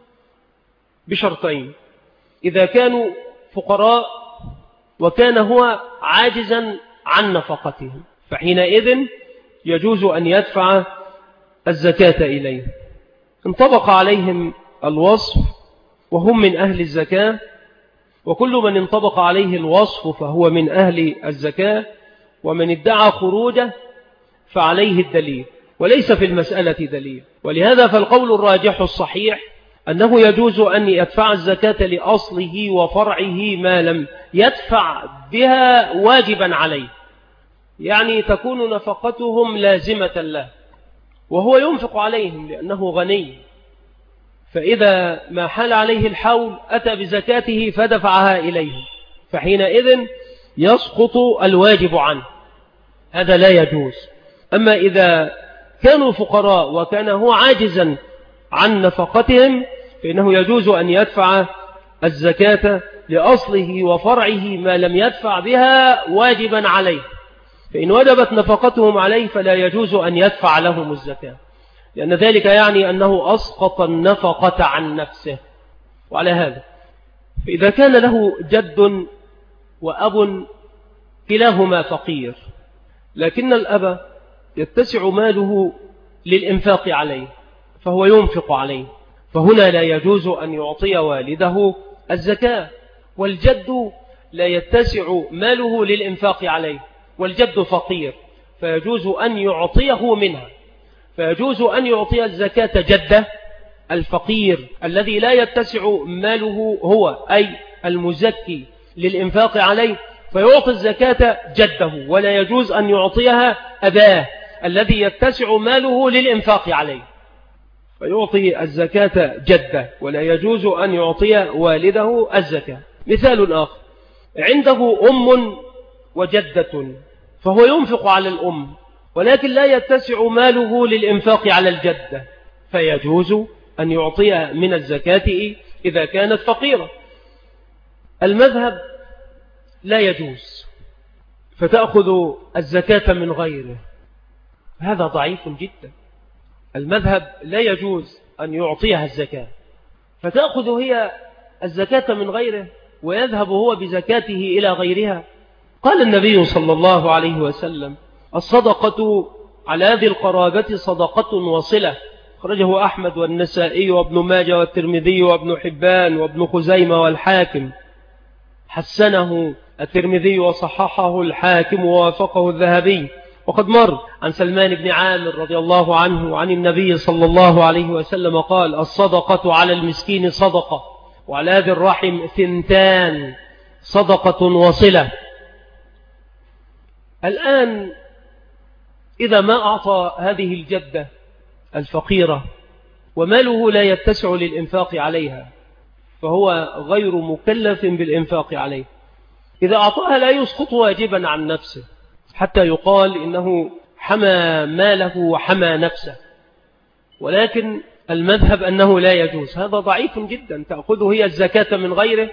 بشرطين: إذا كانوا فقراء وكان هو عاجزا عن نفقتهم، فحينئذ يجوز أن يدفع الزكاة إليه، انطبق عليهم الوصف وهم من أهل الزكاة، وكل من انطبق عليه الوصف فهو من أهل الزكاة، ومن ادعى خروجه فعليه الدليل، وليس في المسألة دليل. ولهذا فالقول الراجح الصحيح أنه يجوز أن يدفع الزكاة لأصله وفرعه ما لم يدفع بها واجبا عليه، يعني تكون نفقتهم لازمة له وهو ينفق عليهم لأنه غني، فإذا ما حال عليه الحول أتى بزكاته فدفعها إليه، فحينئذ يسقط الواجب عنه، هذا لا يجوز. أما إذا كانوا فقراء وكان هو عاجزا عن نفقتهم فإنه يجوز أن يدفع الزكاة لأصله وفرعه ما لم يدفع بها واجبا عليه، فإن وجبت نفقتهم عليه فلا يجوز أن يدفع لهم الزكاة، لأن ذلك يعني أنه أسقط النفقة عن نفسه. وعلى هذا فإذا كان له جد وأب كلاهما فقير، لكن الأب يتسع ماله للإنفاق عليه فهو ينفق عليه، فهنا لا يجوز أن يعطي والده الزكاة، والجد لا يتسع ماله للإنفاق عليه، والجد فقير، فيجوز أن يعطيه منها، فيجوز أن يعطي الزكاة جده الفقير الذي لا يتسع ماله هو أي المزكي للإنفاق عليه، فيعطي الزكاة جده، ولا يجوز أن يعطيها أباه الذي يتسع ماله للإنفاق عليه، فيعطي الزكاة جده، ولا يجوز أن يعطي والده الزكاة. مثال آخر: عنده أم وجدة، فهو ينفق على الأم ولكن لا يتسع ماله للإنفاق على الجدة، فيجوز أن يعطيها من الزكاة إذا كانت فقيرة. المذهب لا يجوز، فتأخذ الزكاة من غيره، هذا ضعيف جدا. المذهب لا يجوز أن يعطيها الزكاة، فتأخذ هي الزكاة من غيره ويذهب هو بزكاته إلى غيرها. قال النبي صلى الله عليه وسلم: الصدقة على ذي القرابة صدقة وصلة، خرجه أحمد والنسائي وابن ماجه والترمذي وابن حبان وابن خزيمة والحاكم، حسنه الترمذي وصححه الحاكم ووافقه الذهبي. وقد مر عن سلمان بن عامر رضي الله عنه عن النبي صلى الله عليه وسلم قال: الصدقة على المسكين صدقة، وعلى ذي الرحم ثنتان، صدقة وصلة. الآن إذا ما أعطى هذه الجدة الفقيرة وماله لا يتسع للإنفاق عليها، فهو غير مكلف بالإنفاق عليه. إذا أعطاها لا يسقط واجبا عن نفسه حتى يقال إنه حمى ماله وحمى نفسه، ولكن المذهب أنه لا يجوز، هذا ضعيف جدا. تأخذه هي الزكاة من غيره،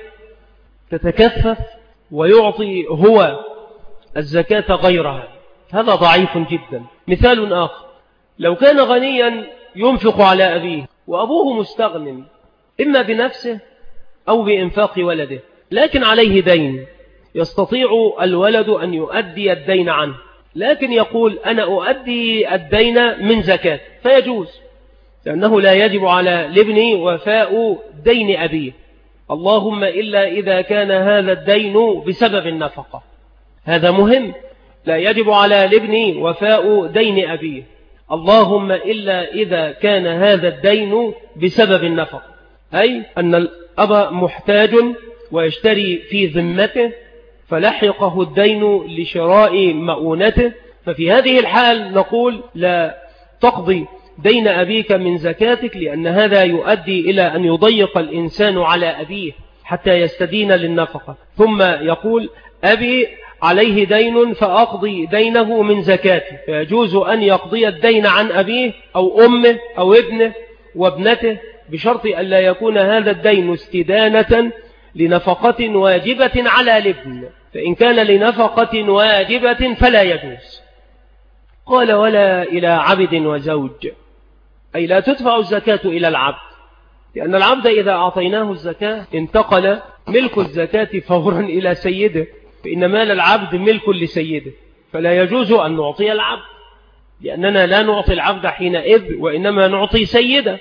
تتكفف ويعطي هو الزكاة غيرها، هذا ضعيف جدا. مثال آخر: لو كان غنيا ينفق على أبيه وأبوه مستغن إما بنفسه أو بإنفاق ولده، لكن عليه دين، يستطيع الولد أن يؤدي الدين عنه، لكن يقول: أنا أؤدي الدين من زكاة، فيجوز، لأنه لا يجب على الابن وفاء دين أبيه، اللهم إلا إذا كان هذا الدين بسبب النفقة، هذا مهم، لا يجب على الابن وفاء دين أبيه، اللهم إلا إذا كان هذا الدين بسبب النفقة، أي أن الأب محتاج ويشتري في ذمته فلحقه الدين لشراء مؤونته، ففي هذه الحال نقول: لا تقضي دين أبيك من زكاتك، لأن هذا يؤدي إلى أن يضيق الإنسان على أبيه حتى يستدين للنفقة، ثم يقول: أبي عليه دين فأقضي دينه من زكاتي، فيجوز أن يقضي الدين عن أبيه أو أمه أو ابنه وابنته، بشرط أن لا يكون هذا الدين استدانة لنفقة واجبة على الابن، فإن كان لنفقة واجبة فلا يجوز. قال: ولا إلى عبد وزوج، أي لا تدفع الزكاة إلى العبد، لأن العبد إذا أعطيناه الزكاة انتقل ملك الزكاة فورا إلى سيده، فإن مال العبد ملك لسيده، فلا يجوز أن نعطي العبد، لأننا لا نعطي العبد حينئذ، وإنما نعطي سيده،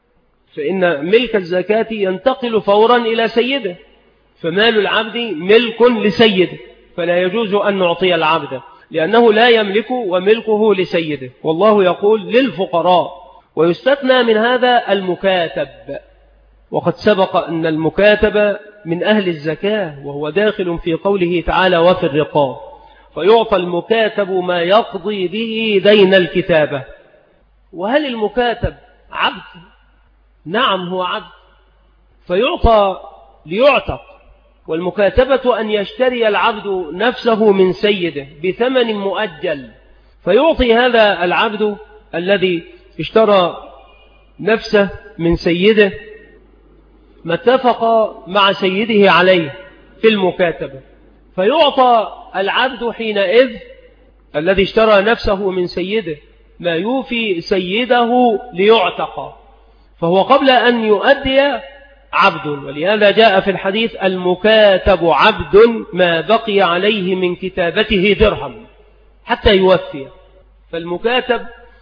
فإن ملك الزكاة ينتقل فورا إلى سيده، فمال العبد ملك لسيده، فلا يجوز أن نعطي العبد، لأنه لا يملك وملكه لسيده. والله يقول: للفقراء، ويستثنى من هذا المكاتب، وقد سبق أن المكاتب من أهل الزكاة، وهو داخل في قوله تعالى: وفي الرقاب، فيعطى المكاتب ما يقضي به دين الكتابة. وهل المكاتب عبد؟ نعم، هو عبد، فيعطى ليعتق، والمكاتبة أن يشتري العبد نفسه من سيده بثمن مؤجل، فيعطي هذا العبد الذي اشترى نفسه من سيده ما اتفق مع سيده عليه في المكاتبة، فيعطى العبد حينئذ الذي اشترى نفسه من سيده ما يوفي سيده ليعتق، فهو قبل أن يؤدي عبد. ولهذا جاء في الحديث: المكاتب عبد ما بقي عليه من كتابته درهم حتى يوفي، فالمكاتب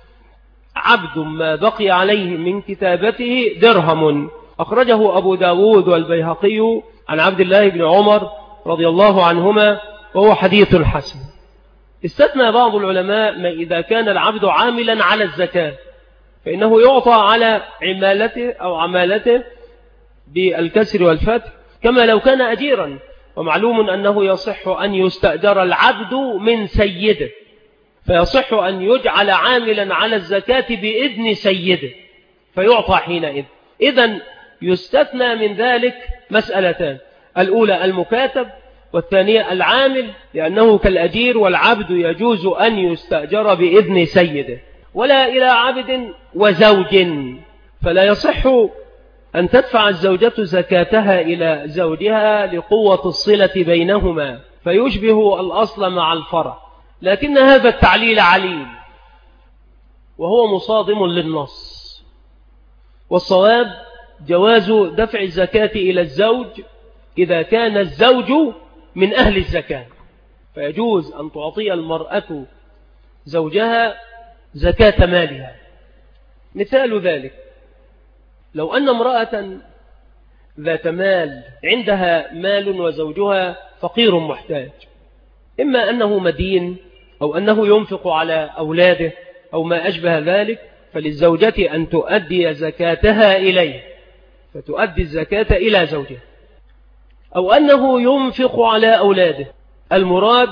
عبد ما بقي عليه من كتابته درهم. أخرجه أبو داود والبيهقي عن عبد الله بن عمر رضي الله عنهما، وهو حديث حسن. استثنى بعض العلماء ما إذا كان العبد عاملا على الزكاة فإنه يعطى على عمالته أو عمالته بالكسر والفتح كما لو كان أجيرا، ومعلوم أنه يصح أن يستأجر العبد من سيده، فيصح أن يجعل عاملا على الزكاة بإذن سيده فيعطى حينئذ. إذن يستثنى من ذلك مسألتان: الأولى المكاتب، والثانية العامل، لأنه كالأجير، والعبد يجوز أن يستأجر بإذن سيده. ولا إلى عبد وزوج، فلا يصح أن تدفع الزوجة زكاتها إلى زوجها لقوة الصلة بينهما فيشبه الأصل مع الفرع، لكن هذا التعليل عليل وهو مصادم للنص. والصواب جواز دفع الزكاة إلى الزوج إذا كان الزوج من أهل الزكاة، فيجوز أن تعطي المرأة زوجها زكاة مالها. مثال ذلك: لو أن امرأة ذات مال عندها مال وزوجها فقير محتاج، إما أنه مدين أو أنه ينفق على أولاده أو ما أشبه ذلك، فللزوجة أن تؤدي زكاتها إليه فتؤدي الزكاة إلى زوجها، أو أنه ينفق على أولاده. المراد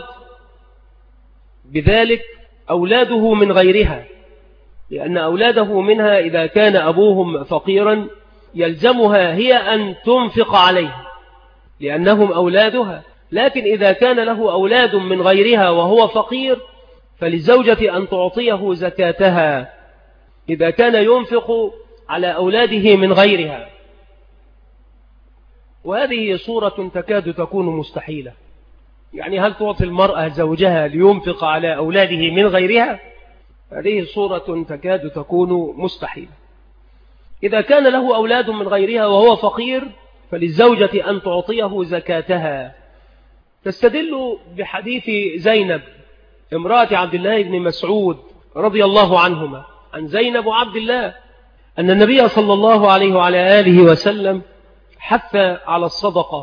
بذلك أولاده من غيرها، لأن أولاده منها إذا كان أبوهم فقيرا يلزمها هي أن تنفق عليه لأنهم أولادها، لكن إذا كان له أولاد من غيرها وهو فقير فللزوجة أن تعطيه زكاتها إذا كان ينفق على أولاده من غيرها. وهذه صورة تكاد تكون مستحيلة، يعني هل تعطي المرأة زوجها لينفق على أولاده من غيرها؟ هذه صورة تكاد تكون مستحيلة. إذا كان له أولاد من غيرها وهو فقير فللزوجة أن تعطيه زكاتها. تستدل بحديث زينب امرأة عبد الله بن مسعود رضي الله عنهما عن زينب وعبد الله أن النبي صلى الله عليه وعلى آله وسلم حث على الصدقة،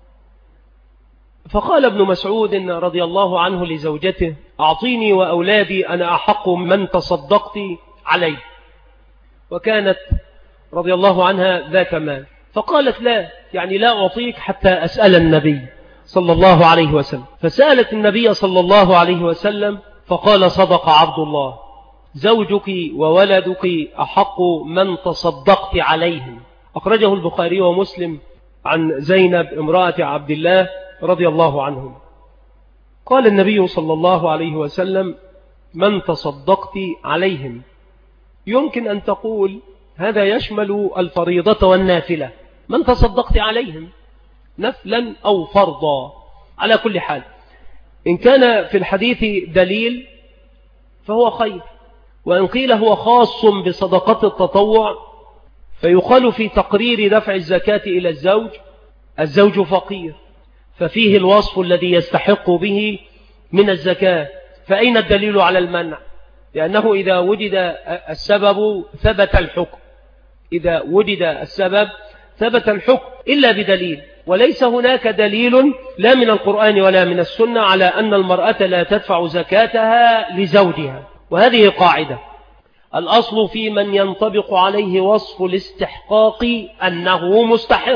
فقال ابن مسعود رضي الله عنه لزوجته: أعطيني وأولادي أنا أحق من تصدقت عليه. وكانت رضي الله عنها ذات مال، فقالت: لا، يعني لا أعطيك حتى أسأل النبي صلى الله عليه وسلم. فسألت النبي صلى الله عليه وسلم فقال: صدق عبد الله، زوجك وولدك أحق من تصدقت عليهم. أخرجه البخاري ومسلم عن زينب امرأة عبد الله رضي الله عنهم. قال النبي صلى الله عليه وسلم: من تصدقت عليهم. يمكن أن تقول هذا يشمل الفريضة والنافلة، من تصدقت عليهم نفلا أو فرضا. على كل حال إن كان في الحديث دليل فهو خير، وإن قيل هو خاص بصدقة التطوع فيقال في تقرير دفع الزكاة إلى الزوج فقير، ففيه الوصف الذي يستحق به من الزكاة، فأين الدليل على المنع؟ لأنه إذا وجد السبب ثبت الحكم، إذا وجد السبب ثبت الحكم إلا بدليل، وليس هناك دليل لا من القرآن ولا من السنة على أن المرأة لا تدفع زكاتها لزوجها. وهذه قاعدة: الأصل في من ينطبق عليه وصف الاستحقاق أنه مستحق،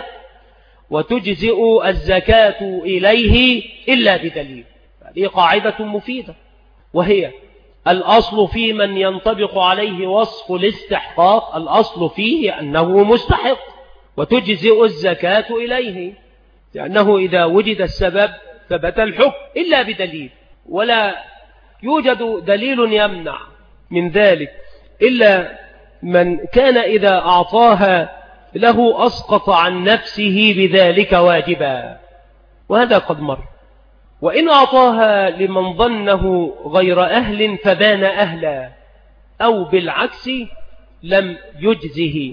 وتجزئ الزكاة إليه إلا بدليل. هذه قاعدة مفيدة، وهي الأصل في من ينطبق عليه وصف الاستحقاق الأصل فيه أنه مستحق، وتجزئ الزكاة إليه، لأنه إذا وجد السبب ثبت الحكم إلا بدليل، ولا يوجد دليل يمنع من ذلك إلا من كان إذا أعطاها له أسقط عن نفسه بذلك واجبا، وهذا قد مر. وإن أعطاها لمن ظنه غير أهل فبان أهلا، أو بالعكس لم يجزه.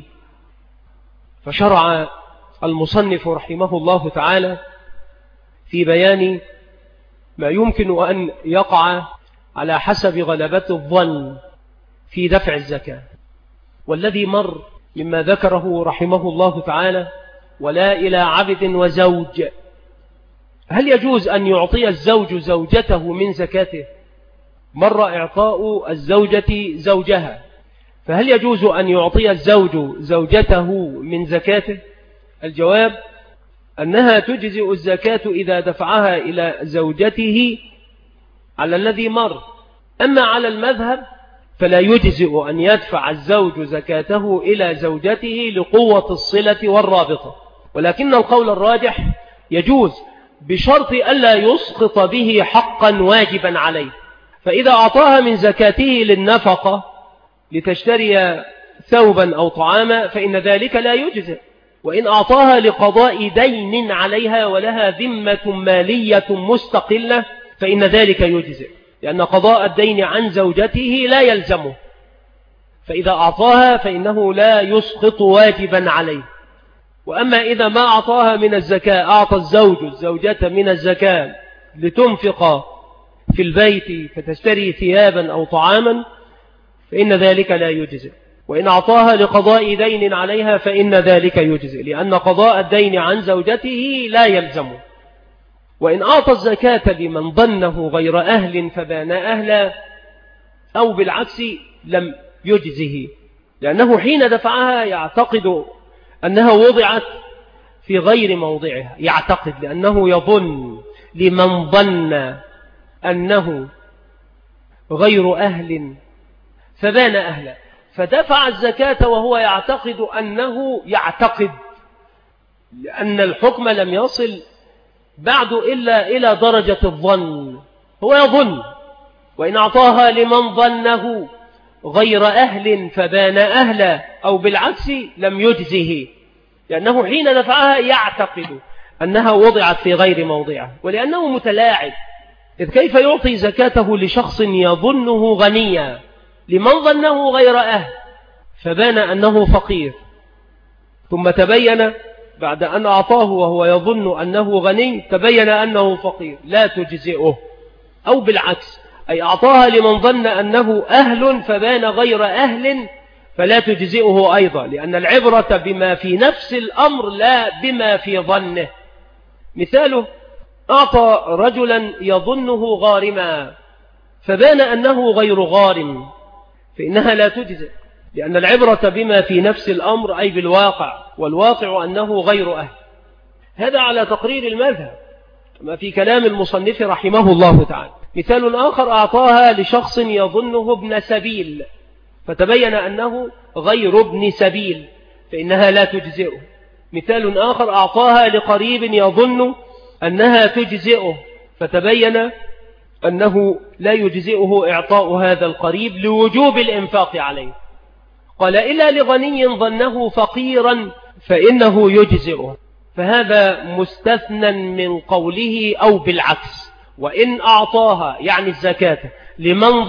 فشرع المصنف رحمه الله تعالى في بيان ما يمكن أن يقع على حسب غلبة الظن في دفع الزكاة. والذي مر مما ذكره رحمه الله تعالى: ولا إلى عبد وزوج، هل يجوز أن يعطي الزوج زوجته من زكاته؟ مر إعطاء الزوجة زوجها، فهل يجوز أن يعطي الزوج زوجته من زكاته؟ الجواب أنها تجزئ الزكاة إذا دفعها إلى زوجته على الذي مر. أما على المذهب فلا يجزئ أن يدفع الزوج زكاته إلى زوجته لقوة الصلة والرابطة، ولكن القول الراجح يجوز بشرط ألا يسقط به حقا واجبا عليه. فإذا أعطاها من زكاته للنفقة لتشتري ثوبا أو طعاما فإن ذلك لا يجزئ، وإن أعطاها لقضاء دين عليها ولها ذمة مالية مستقلة فإن ذلك يجزئ، لأن قضاء الدين عن زوجته لا يلزمه، فإذا أعطاها فإنه لا يسقط واجبا عليه. وأما إذا ما أعطاها من الزكاة، أعطى الزوج الزوجة من الزكاة لتنفق في البيت فتشتري ثيابا أو طعاما فإن ذلك لا يجزئ، وإن أعطاها لقضاء دين عليها فإن ذلك يجزئ، لأن قضاء الدين عن زوجته لا يلزمه. وإن أعطى الزكاة لمن ظنه غير أهل فبان أهلا أو بالعكس لم يجزه، لأنه حين دفعها يعتقد أنها وضعت في غير موضعها، يعتقد لأنه يظن لمن ظن أنه غير أهل فبان أهلا، فدفع الزكاة وهو يعتقد لأن الحكم لم يصل بعد إلا إلى درجة الظن، هو يظن. وإن أعطاها لمن ظنه غير أهل فبان أهلا أو بالعكس لم يجزه، لأنه حين دفعها يعتقد أنها وضعت في غير موضعها، ولأنه متلاعب. إذ كيف يعطي زكاته لشخص يظنه غنيا لمن ظنه غير أهل فبان أنه فقير، ثم تبين بعد أن أعطاه وهو يظن أنه غني تبين أنه فقير، لا تجزئه. أو بالعكس، أي أعطاها لمن ظن أنه أهل فبان غير أهل فلا تجزئه أيضا، لأن العبرة بما في نفس الأمر لا بما في ظنه. مثاله أعطى رجلا يظنه غارما فبان أنه غير غارم فإنها لا تجزئ، لأن العبرة بما في نفس الأمر أي بالواقع، والواقع أنه غير أهل. هذا على تقرير المذهب كما في كلام المصنف رحمه الله تعالى. مثال آخر أعطاها لشخص يظنه ابن سبيل فتبين أنه غير ابن سبيل فإنها لا تجزئه. مثال آخر أعطاها لقريب يظن أنها تجزئه فتبين أنه لا يجزئه إعطاء هذا القريب لوجوب الإنفاق عليه. قال إلا لغني ظنه فقيرا فإنه يجزئه، فهذا مستثنى من قوله أو بالعكس. وإن أعطاها يعني الزكاة لمن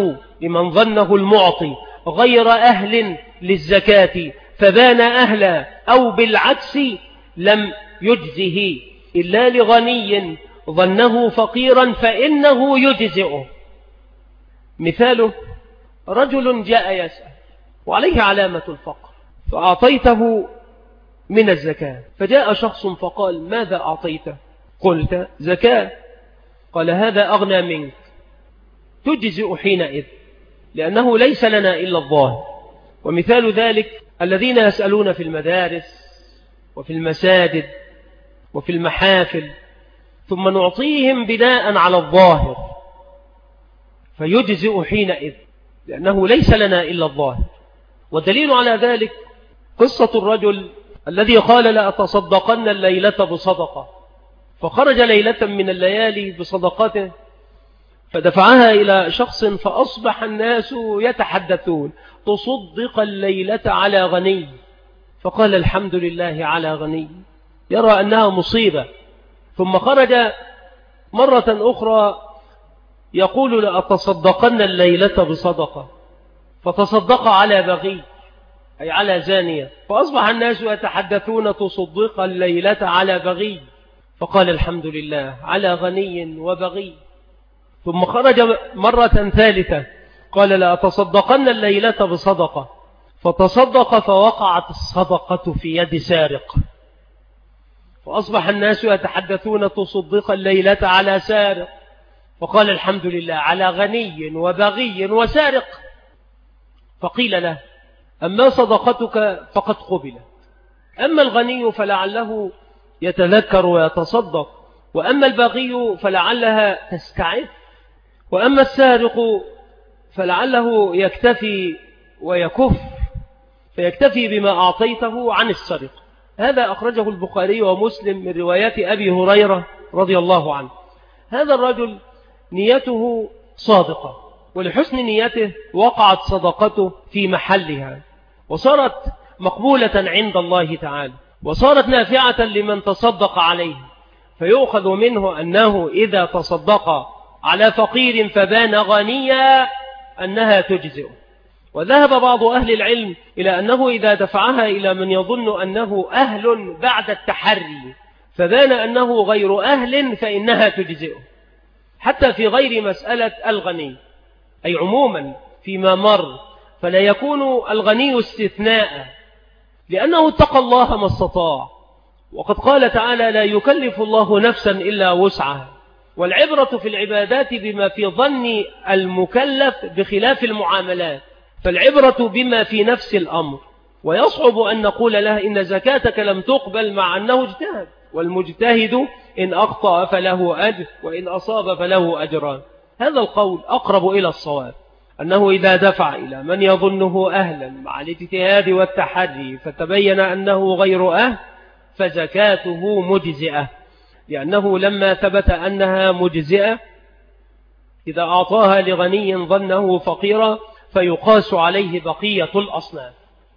ظنه المعطي غير أهل للزكاة فبان أهلا أو بالعكس لم يجزه، إلا لغني ظنه فقيرا فإنه يجزئه. مثاله رجل جاء يسأل وعليه علامة الفقر فأعطيته من الزكاة، فجاء شخص فقال ماذا أعطيته؟ قلت زكاة. قال هذا أغنى منك، تجزئ حينئذ لأنه ليس لنا إلا الظاهر. ومثال ذلك الذين يسألون في المدارس وفي المساجد وفي المحافل ثم نعطيهم بناء على الظاهر فيجزئ حينئذ لأنه ليس لنا إلا الظاهر. والدليل على ذلك قصة الرجل الذي قال لأتصدقن الليلة بصدقة، فخرج ليلة من الليالي بصدقته فدفعها إلى شخص فأصبح الناس يتحدثون تصدق الليلة على غني، فقال الحمد لله على غني، يرى أنها مصيبة. ثم خرج مرة أخرى يقول لأتصدقن الليلة بصدقة، فتصدق على بغي أي على زانية، فأصبح الناس يتحدثون تصدق الليلة على بغي، فقال الحمد لله على غني وبغي. ثم خرج مرة ثالثة قال لأتصدقن الليلة بصدقة، فتصدق فوقعت الصدقة في يد سارق، وأصبح الناس يتحدثون تصدق الليلة على سارق، فقال الحمد لله على غني وبغي وسارق. فقيل له أما صدقتك فقد قبلت، أما الغني فلعله يتذكر ويتصدق، وأما البغي فلعلها تستعف، وأما السارق فلعله يكتفي ويكف فيكتفي بما أعطيته عن السرقة. هذا أخرجه البخاري ومسلم من روايات أبي هريرة رضي الله عنه. هذا الرجل نيته صادقة، ولحسن نيته وقعت صدقته في محلها، وصارت مقبولة عند الله تعالى، وصارت نافعة لمن تصدق عليه، فيؤخذ منه أنه إذا تصدق على فقير فبان غنيا أنها تجزئه. وذهب بعض أهل العلم إلى أنه إذا دفعها إلى من يظن أنه أهل بعد التحري فبان أنه غير أهل فإنها تجزئه، حتى في غير مسألة الغني، أي عموما فيما مر، فلا يكون الغني استثناء، لأنه اتقى الله ما استطاع. وقد قال تعالى لا يكلف الله نفسا إلا وسعها. والعبرة في العبادات بما في ظن المكلف بخلاف المعاملات، فالعبرة بما في نفس الأمر. ويصعب أن نقول له إن زكاتك لم تقبل مع أنه اجتهد، والمجتهد إن أخطأ فله أجر وإن أصاب فله أجران. هذا القول أقرب إلى الصواب، أنه إذا دفع إلى من يظنه أهلا مع الاجتهاد والتحري فتبين أنه غير أهل فزكاته مجزئة، لأنه لما ثبت أنها مجزئة إذا أعطاها لغني ظنه فقيرا فيقاس عليه بقية الأصناف،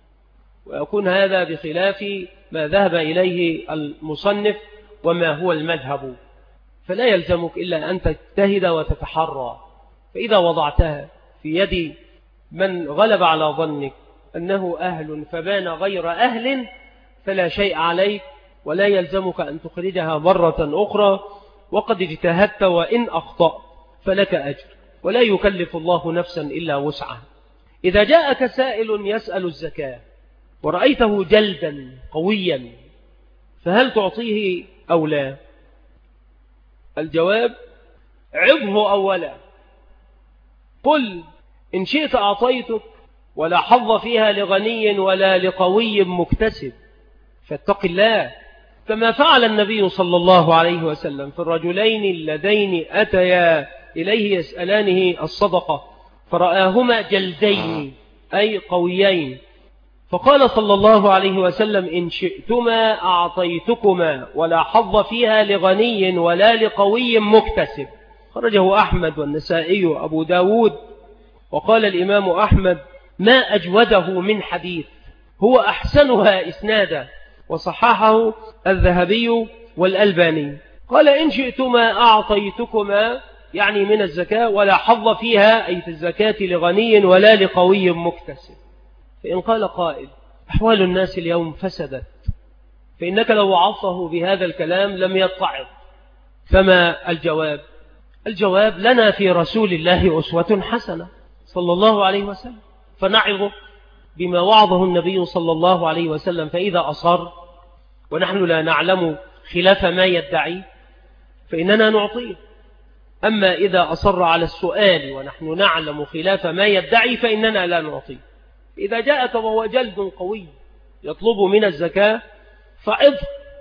ويكون هذا بخلاف ما ذهب إليه المصنف وما هو المذهب. فلا يلزمك إلا أن تجتهد وتتحرى، فإذا وضعتها في يد من غلب على ظنك أنه أهل فبان غير أهل فلا شيء عليك، ولا يلزمك أن تخرجها مرة أخرى، وقد اجتهدت وإن أخطأت فلك أجر، ولا يكلف الله نفسا إلا وسعها. إذا جاءك سائل يسأل الزكاة ورأيته جلدا قويا فهل تعطيه أو لا؟ الجواب عظه أولا، قل إن شئت أعطيتك ولا حظ فيها لغني ولا لقوي مكتسب، فاتق الله، كما فعل النبي صلى الله عليه وسلم في الرجلين اللذين أتيا إليه يسألانه الصدقة فرآهما جلدين أي قويين، فقال صلى الله عليه وسلم إن شئتما أعطيتكما ولا حظ فيها لغني ولا لقوي مكتسب. خرجه أحمد والنسائي وأبو داود. وقال الإمام أحمد ما أجوده من حديث، هو أحسنها إسنادا، وصححه الذهبي والألباني. قال إن شئتما أعطيتكما يعني من الزكاة ولا حظ فيها أي في الزكاة لغني ولا لقوي مكتسب. فإن قال قائل أحوال الناس اليوم فسدت، فإنك لو وعظته بهذا الكلام لم يتعظ، فما الجواب؟ الجواب لنا في رسول الله أسوة حسنة صلى الله عليه وسلم، فنعظه بما وعظه النبي صلى الله عليه وسلم، فإذا أصر ونحن لا نعلم خلاف ما يدعي فإننا نعطيه، أما إذا أصر على السؤال ونحن نعلم خلاف ما يدعي فإننا لا نعطيه. إذا جاءك وهو جلد قوي يطلب من الزكاة فعظ،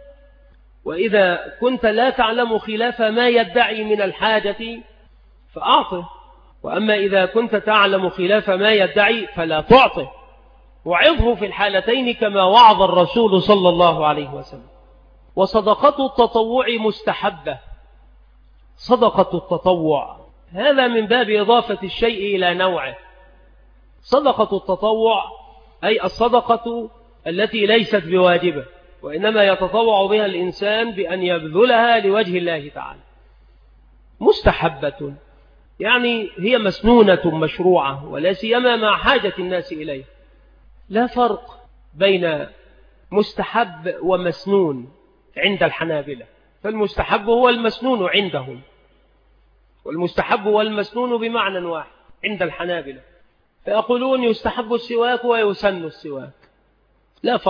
وإذا كنت لا تعلم خلاف ما يدعي من الحاجة فأعطه، وأما إذا كنت تعلم خلاف ما يدعي فلا تعطه، وعظه في الحالتين كما وعظ الرسول صلى الله عليه وسلم. وصدقة التطوع مستحبة. صدقة التطوع هذا من باب إضافة الشيء إلى نوعه. صدقة التطوع أي الصدقة التي ليست بواجبة، وإنما يتطوع بها الإنسان بأن يبذلها لوجه الله تعالى. مستحبة يعني هي مسنونة مشروعة، ولا سيما مع حاجة الناس إليه. لا فرق بين مستحب ومسنون عند الحنابلة، فالمستحب هو المسنون عندهم، والمستحب والمسنون بمعنى واحد عند الحنابلة، فيقولون يستحب السواك ويسن السواك، لا فرق.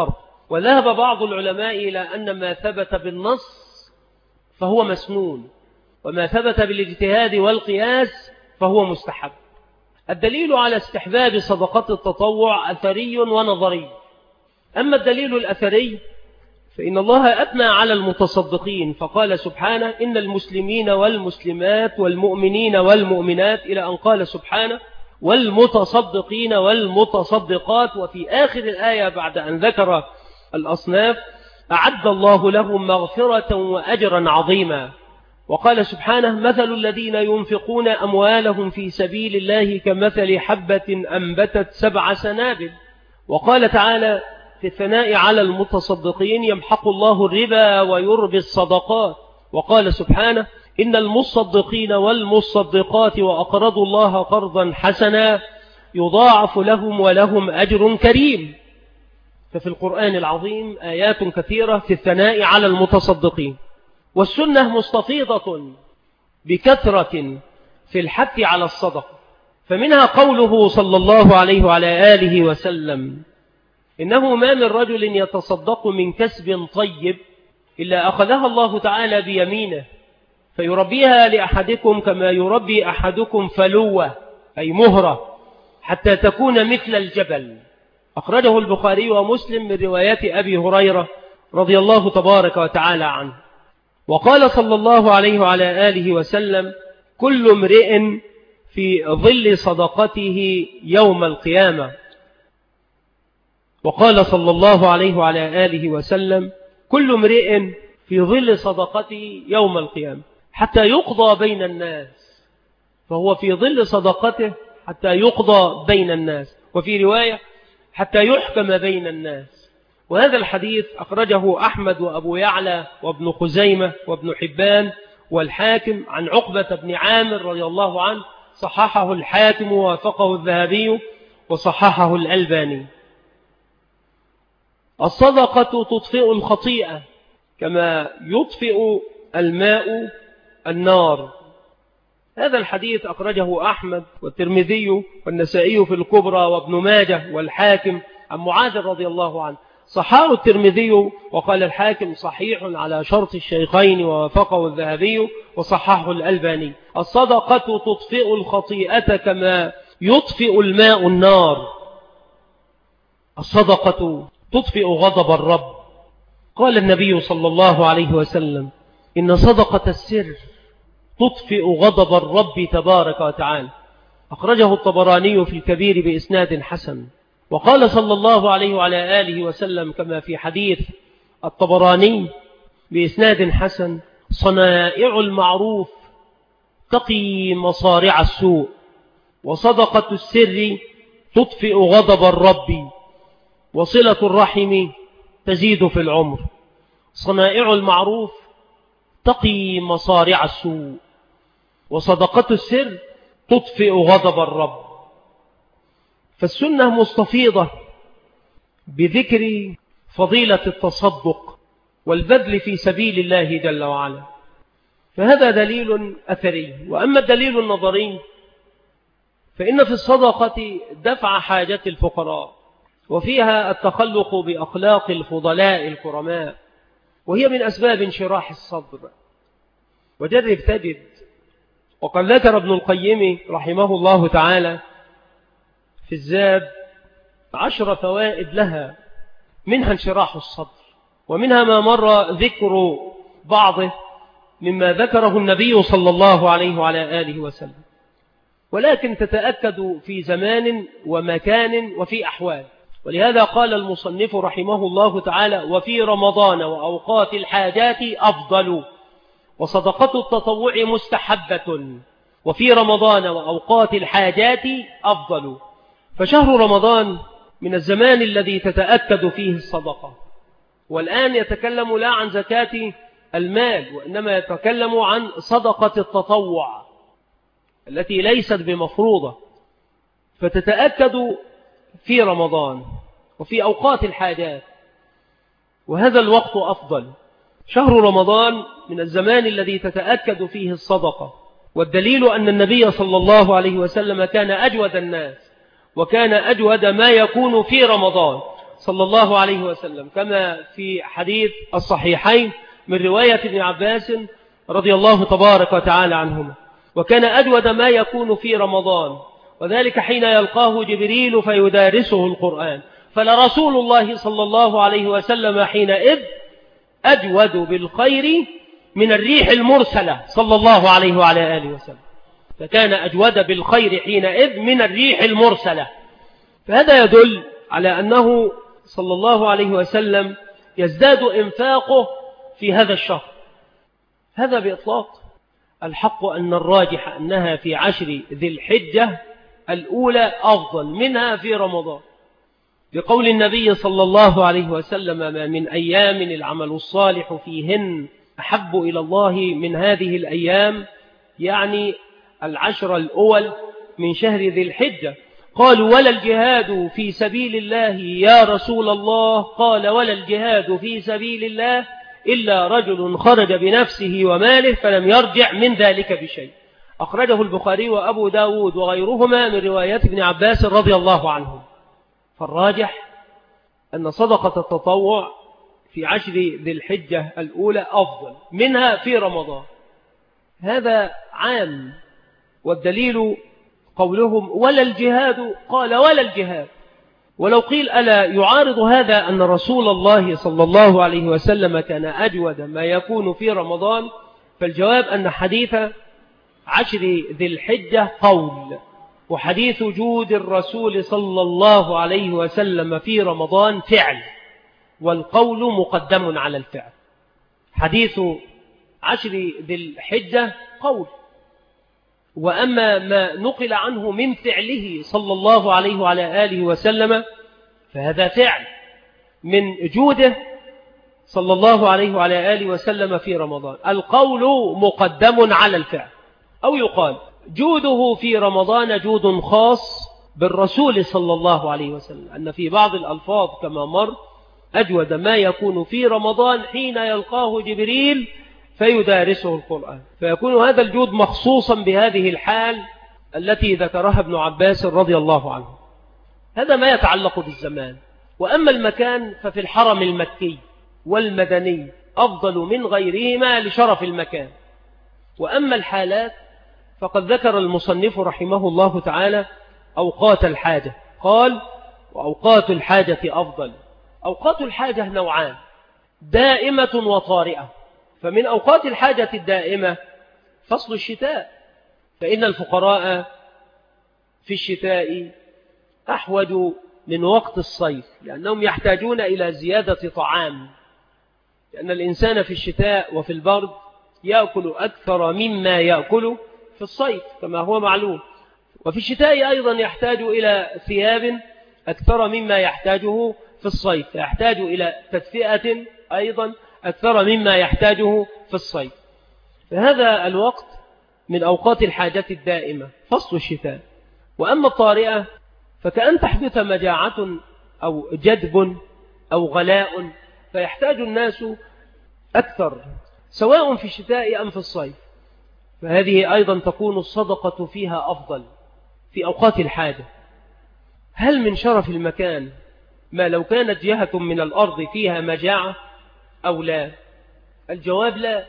وذهب بعض العلماء إلى أن ما ثبت بالنص فهو مسنون، وما ثبت بالاجتهاد والقياس فهو مستحب. الدليل على استحباب صدقات التطوع أثري ونظري. أما الدليل الأثري فإن الله أثنى على المتصدقين فقال سبحانه: إن المسلمين والمسلمات والمؤمنين والمؤمنات، إلى أن قال سبحانه: والمتصدقين والمتصدقات. وفي آخر الآية بعد أن ذكر الأصناف أعد الله لهم مغفرة وأجرا عظيما. وقال سبحانه: مثل الذين ينفقون أموالهم في سبيل الله كمثل حبة أنبتت 7 سنابل. وقال تعالى في الثناء على المتصدقين: يمحق الله الربا ويربي الصدقات. وقال سبحانه: إن المصدقين والمصدقات وأقرضوا الله قرضا حسنا يضاعف لهم ولهم أجر كريم. ففي القرآن العظيم آيات كثيرة في الثناء على المتصدقين، والسنة مستفيضة بكثرة في الحث على الصدقة. فمنها قوله صلى الله عليه وعلى آله وسلم: إنه ما من رجل يتصدق من كسب طيب إلا أخذها الله تعالى بيمينه فيربيها لأحدكم كما يربي أحدكم فلوة، أي مهرة، حتى تكون مثل الجبل. أخرجه البخاري ومسلم من روايات أبي هريرة رضي الله تبارك وتعالى عنه. وقال صلى الله عليه وعلى آله وسلم: كل امرئ في ظل صدقته يوم القيامة. وقال صلى الله عليه وعلى آله وسلم: كل امرئ في ظل صدقته يوم القيامة حتى يقضى بين الناس. فهو في ظل صدقته حتى يقضى بين الناس، وفي رواية حتى يحكم بين الناس. وهذا الحديث أخرجه أحمد وأبو يعلى وابن خزيمة وابن حبان والحاكم عن عقبة بن عامر رضي الله عنه، صححه الحاكم ووافقه الذهبي وصححه الألباني. الصدقة تطفئ الخطيئة كما يطفئ الماء النار. هذا الحديث أخرجه أحمد والترمذي والنسائي في الكبرى وابن ماجه والحاكم عن معاذ رضي الله عنه. صححه الترمذي وقال الحاكم صحيح على شرط الشيخين ووافقه الذهبي وصححه الألباني. الصدقة تطفئ الخطيئة كما يطفئ الماء النار. الصدقة تطفئ غضب الرب. قال النبي صلى الله عليه وسلم: إن صدقة السر تطفئ غضب الرب تبارك وتعالى. أخرجه الطبراني في الكبير بإسناد حسن. وقال صلى الله عليه وعلى آله وسلم كما في حديث الطبراني بإسناد حسن: صنائع المعروف تقي مصارع السوء، وصدقة السر تطفئ غضب الرب، وصلة الرحم تزيد في العمر. صنائع المعروف تقي مصارع السوء، وصدقة السر تطفئ غضب الرب. فالسنة مستفيضة بذكر فضيلة التصدق والبذل في سبيل الله جل وعلا، فهذا دليل أثري. وأما الدليل النظري فإن في الصدقة دفع حاجة الفقراء، وفيها التخلق بأخلاق الفضلاء الكرماء، وهي من أسباب انشراح الصدر. وجرب تجد، وقد ذكر ابن القيم رحمه الله تعالى في الزاد 10 فوائد لها، منها انشراح الصدر، ومنها ما مر ذكر بعضه مما ذكره النبي صلى الله عليه وعلى آله وسلم، ولكن تتأكد في زمان ومكان وفي أحوال. ولهذا قال المصنف رحمه الله تعالى: وفي رمضان وأوقات الحاجات أفضل، وصدقة التطوع مستحبة، وفي رمضان وأوقات الحاجات أفضل. فشهر رمضان من الزمان الذي تتأكد فيه الصدقة. والآن يتكلم لا عن زكاة المال، وإنما يتكلم عن صدقة التطوع التي ليست بمفروضة، فتتأكد في رمضان وفي أوقات الحاجات، وهذا الوقت أفضل. شهر رمضان من الزمان الذي تتأكد فيه الصدقة، والدليل أن النبي صلى الله عليه وسلم كان أجود الناس، وكان أجود ما يكون في رمضان، صلى الله عليه وسلم كما في حديث الصحيحين من رواية ابن عباس رضي الله تبارك وتعالى عنهما: وكان أجود ما يكون في رمضان، وذلك حين يلقاه جبريل فيدارسه القرآن، فلرسول الله صلى الله عليه وسلم حينئذ أجود بالخير من الريح المرسلة صلى الله عليه وعلى آله وسلم. فكان أجود بالخير حينئذ من الريح المرسلة. فهذا يدل على أنه صلى الله عليه وسلم يزداد إنفاقه في هذا الشهر. هذا بإطلاق. الحق أن الراجح أنها في 10 ذي الحجة الأولى أفضل منها في رمضان، بقول النبي صلى الله عليه وسلم: ما من أيام العمل الصالح فيهن أحب إلى الله من هذه الأيام، يعني 10 الأول من شهر ذي الحجة. قالوا: ولا الجهاد في سبيل الله يا رسول الله؟ قال: ولا الجهاد في سبيل الله إلا رجل خرج بنفسه وماله فلم يرجع من ذلك بشيء. أخرجه البخاري وأبو داود وغيرهما من روايات ابن عباس رضي الله عنه. فالراجح أن صدقة التطوع في 10 ذي الحجة الأولى أفضل منها في رمضان. هذا عام، والدليل قولهم: ولا الجهاد. قال: ولا الجهاد. ولو قيل ألا يعارض هذا أن رسول الله صلى الله عليه وسلم كان أجود ما يكون في رمضان؟ فالجواب أن حديث 10 ذي الحجة قول، وحديث جود الرسول صلى الله عليه وسلم في رمضان فعل، والقول مقدم على الفعل. حديث 10 ذي الحجة قول، وأما ما نقل عنه من فعله صلى الله عليه وعلى آله وسلم فهذا فعل من جوده صلى الله عليه وعلى آله وسلم في رمضان. القول مقدم على الفعل. أو يقال جوده في رمضان جود خاص بالرسول صلى الله عليه وسلم، أن في بعض الألفاظ كما مر: أجود ما يكون في رمضان حين يلقاه جبريل فيدارسه القرآن، فيكون هذا الجود مخصوصا بهذه الحال التي ذكرها ابن عباس رضي الله عنه. هذا ما يتعلق بالزمان. وأما المكان ففي الحرم المكي والمدني أفضل من غيرهما لشرف المكان. وأما الحالات فقد ذكر المصنف رحمه الله تعالى أوقات الحاجة. قال: وأوقات الحاجة أفضل. أوقات الحاجة نوعان: دائمة وطارئة. فمن أوقات الحاجة الدائمة فصل الشتاء، فإن الفقراء في الشتاء أحوج من وقت الصيف، لأنهم يحتاجون إلى زيادة طعام، لأن الإنسان في الشتاء وفي البرد يأكل أكثر مما يأكل في الصيف كما هو معلوم. وفي الشتاء أيضا يحتاج إلى ثياب أكثر مما يحتاجه في الصيف، يحتاج إلى تدفئة أيضا أكثر مما يحتاجه في الصيف. فهذا الوقت من أوقات الحاجة الدائمة فصل الشتاء. وأما الطارئة فكأن تحدث مجاعة أو جدب أو غلاء، فيحتاج الناس أكثر سواء في الشتاء أم في الصيف، فهذه أيضا تكون الصدقة فيها أفضل في أوقات الحاجة. هل من شرف المكان ما لو كانت جهة من الأرض فيها مجاعة أو لا؟ الجواب لا.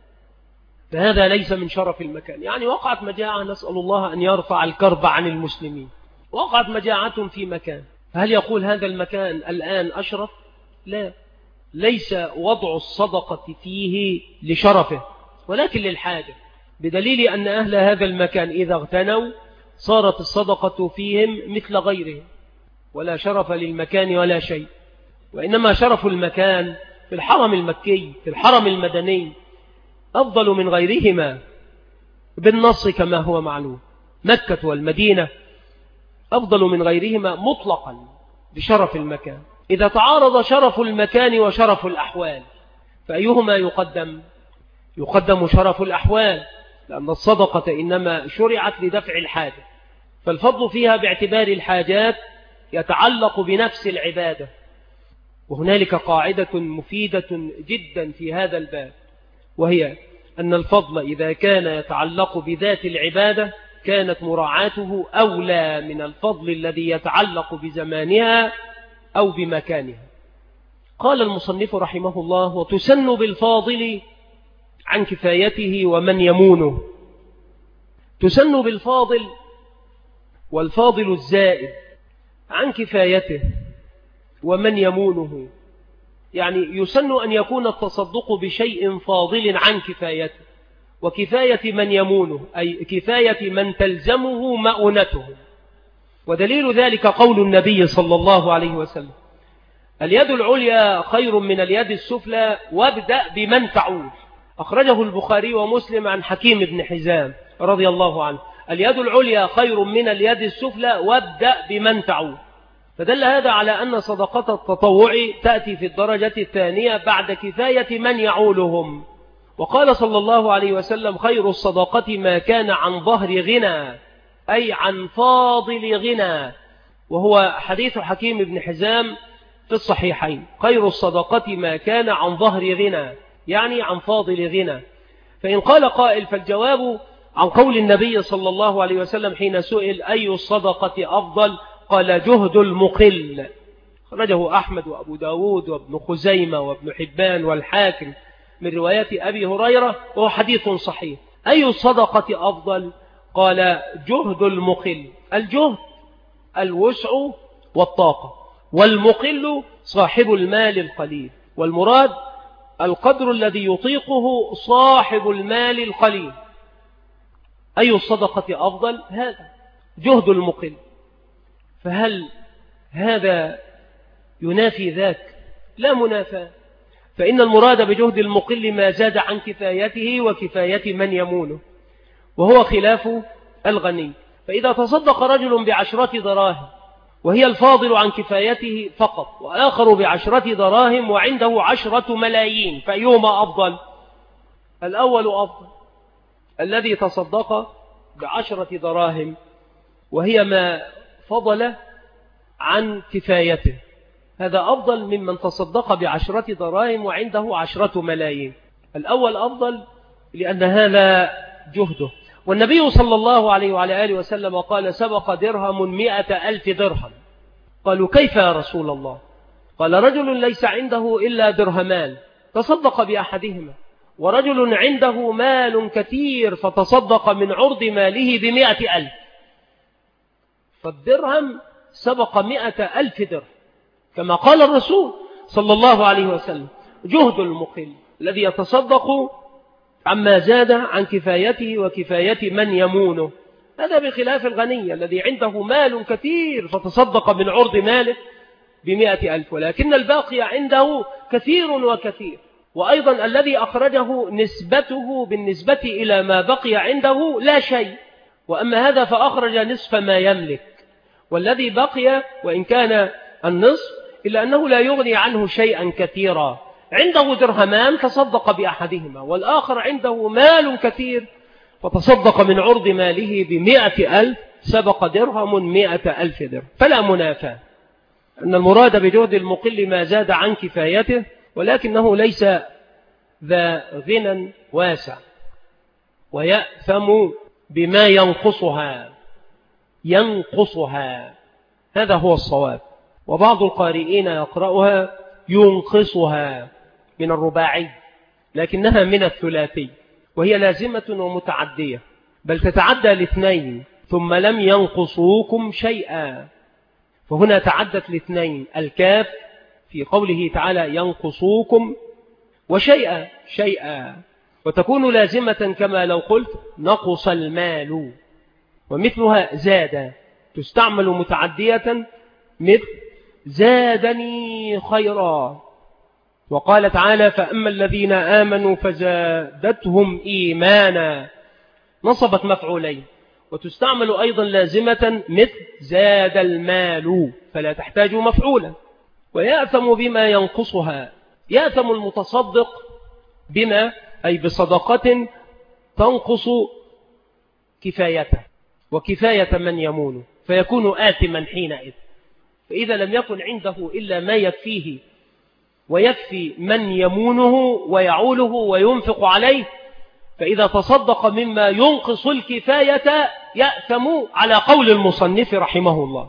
فهذا ليس من شرف المكان. يعني وقعت مجاعة، نسأل الله أن يرفع الكرب عن المسلمين، وقعت مجاعة في مكان، فهل يقول هذا المكان الآن أشرف؟ لا، ليس وضع الصدقة فيه لشرفه ولكن للحاجة، بدليل أن أهل هذا المكان إذا اغتنوا صارت الصدقة فيهم مثل غيرهم، ولا شرف للمكان ولا شيء. وإنما شرف المكان في الحرم المكي في الحرم المدني أفضل من غيرهما بالنص كما هو معلوم. مكة والمدينة أفضل من غيرهما مطلقا بشرف المكان. إذا تعارض شرف المكان وشرف الأحوال فأيهما يقدم؟ يقدم شرف الأحوال، لأن الصدقة إنما شرعت لدفع الحاجة، فالفضل فيها باعتبار الحاجات يتعلق بنفس العبادة. وهنالك قاعدة مفيدة جدا في هذا الباب، وهي أن الفضل إذا كان يتعلق بذات العبادة كانت مراعاته أولى من الفضل الذي يتعلق بزمانها أو بمكانها. قال المصنف رحمه الله: وتسن بالفاضل عن كفايته ومن يمونه. تسن بالفاضل، والفاضل الزائد، عن كفايته ومن يمونه. يعني يسن أن يكون التصدق بشيء فاضل عن كفايته، وكفاية من يمونه أي كفاية من تلزمه مؤونته. ودليل ذلك قول النبي صلى الله عليه وسلم: اليد العليا خير من اليد السفلى وابدأ بمن تعول. أخرجه البخاري ومسلم عن حكيم بن حزام رضي الله عنه: اليد العليا خير من اليد السفلى وابدأ بمن تعول. فدل هذا على أن صدقة التطوع تأتي في الدرجة الثانية بعد كفاية من يعولهم. وقال صلى الله عليه وسلم: خير الصدقة ما كان عن ظهر غنى، أي عن فاضل غنى. وهو حديث حكيم بن حزام في الصحيحين: خير الصدقة ما كان عن ظهر غنى، يعني عن فاضل غنى. فإن قال قائل فالجواب عن قول النبي صلى الله عليه وسلم حين سئل أي الصدقة أفضل قال: جهد المقل. خرجه أحمد وأبو داود وابن خزيمة وابن حبان والحاكم من رواية أبي هريرة، وهو حديث صحيح. أي الصدقة أفضل؟ قال: جهد المقل. الجهد الوسع والطاقة، والمقل صاحب المال القليل، والمراد القدر الذي يطيقه صاحب المال القليل. أي الصدقة أفضل؟ هذا جهد المقل. فهل هذا ينافي ذاك؟ لا منافاة، فإن المراد بجهد المقل ما زاد عن كفايته وكفاية من يمونه، وهو خلاف الغني. فإذا تصدق رجل ب10 دراهم وهي الفاضل عن كفايته فقط، وآخر ب10 دراهم وعنده 10 ملايين، فأيهما أفضل؟ الأول أفضل، الذي تصدق ب10 دراهم وهي ما فضل عن كفايته، هذا أفضل ممن تصدق ب10 دراهم وعنده 10 ملايين. الأول أفضل لأن هذا جهده. والنبي صلى الله عليه وعلى آله وسلم قال: سبق درهم 100,000 درهم. قالوا: كيف يا رسول الله؟ قال: رجل ليس عنده إلا درهمان تصدق بأحدهما، ورجل عنده مال كثير فتصدق من عرض ماله ب100,000. فالدرهم سبق 100,000 درهم، كما قال الرسول صلى الله عليه وسلم: جهد المقل الذي يتصدق عما زاد عن كفايته وكفاية من يمونه. هذا بخلاف الغني الذي عنده مال كثير فتصدق من عرض ماله ب100,000، ولكن الباقي عنده كثير وكثير. وأيضا الذي أخرجه نسبته بالنسبة إلى ما بقي عنده لا شيء، وأما هذا فأخرج نصف ما يملك، والذي بقي وإن كان النصف إلا أنه لا يغني عنه شيئا كثيرا. عنده درهمان تصدق بأحدهما، والآخر عنده مال كثير فتصدق من عرض ماله ب100,000، سبق درهم 100,000 درهم. فلا منافاة، أن المراد بجهد المقل ما زاد عن كفايته، ولكنه ليس ذا غنى واسع، ويأثم بما ينقصها. هذا هو الصواب. وبعض القارئين يقرأها ينقصها من الرباعي، لكنها من الثلاثي، وهي لازمة ومتعدية، بل تتعدى ل2 ثم لم ينقصوكم شيئا، فهنا تعدت ل2 الكاف في قوله تعالى ينقصوكم وشيئا، وتكون لازمة كما لو قلت نقص المال. ومثلها زاد تستعمل متعدية مثل زادني خيرا. وقال تعالى فأما الذين آمنوا فزادتهم إيمانا، نصبت مفعولين. وتستعمل أيضا لازمة مثل زاد المال، فلا تحتاج مفعولا. ويأثم بما ينقصها، يأثم المتصدق بما أي بصدقة تنقص كفايته وكفاية من يمونه، فيكون آثما حينئذ. فإذا لم يكن عنده إلا ما يكفيه ويكفي من يمونه ويعوله وينفق عليه، فإذا تصدق مما ينقص الكفاية يأثم على قول المصنف رحمه الله.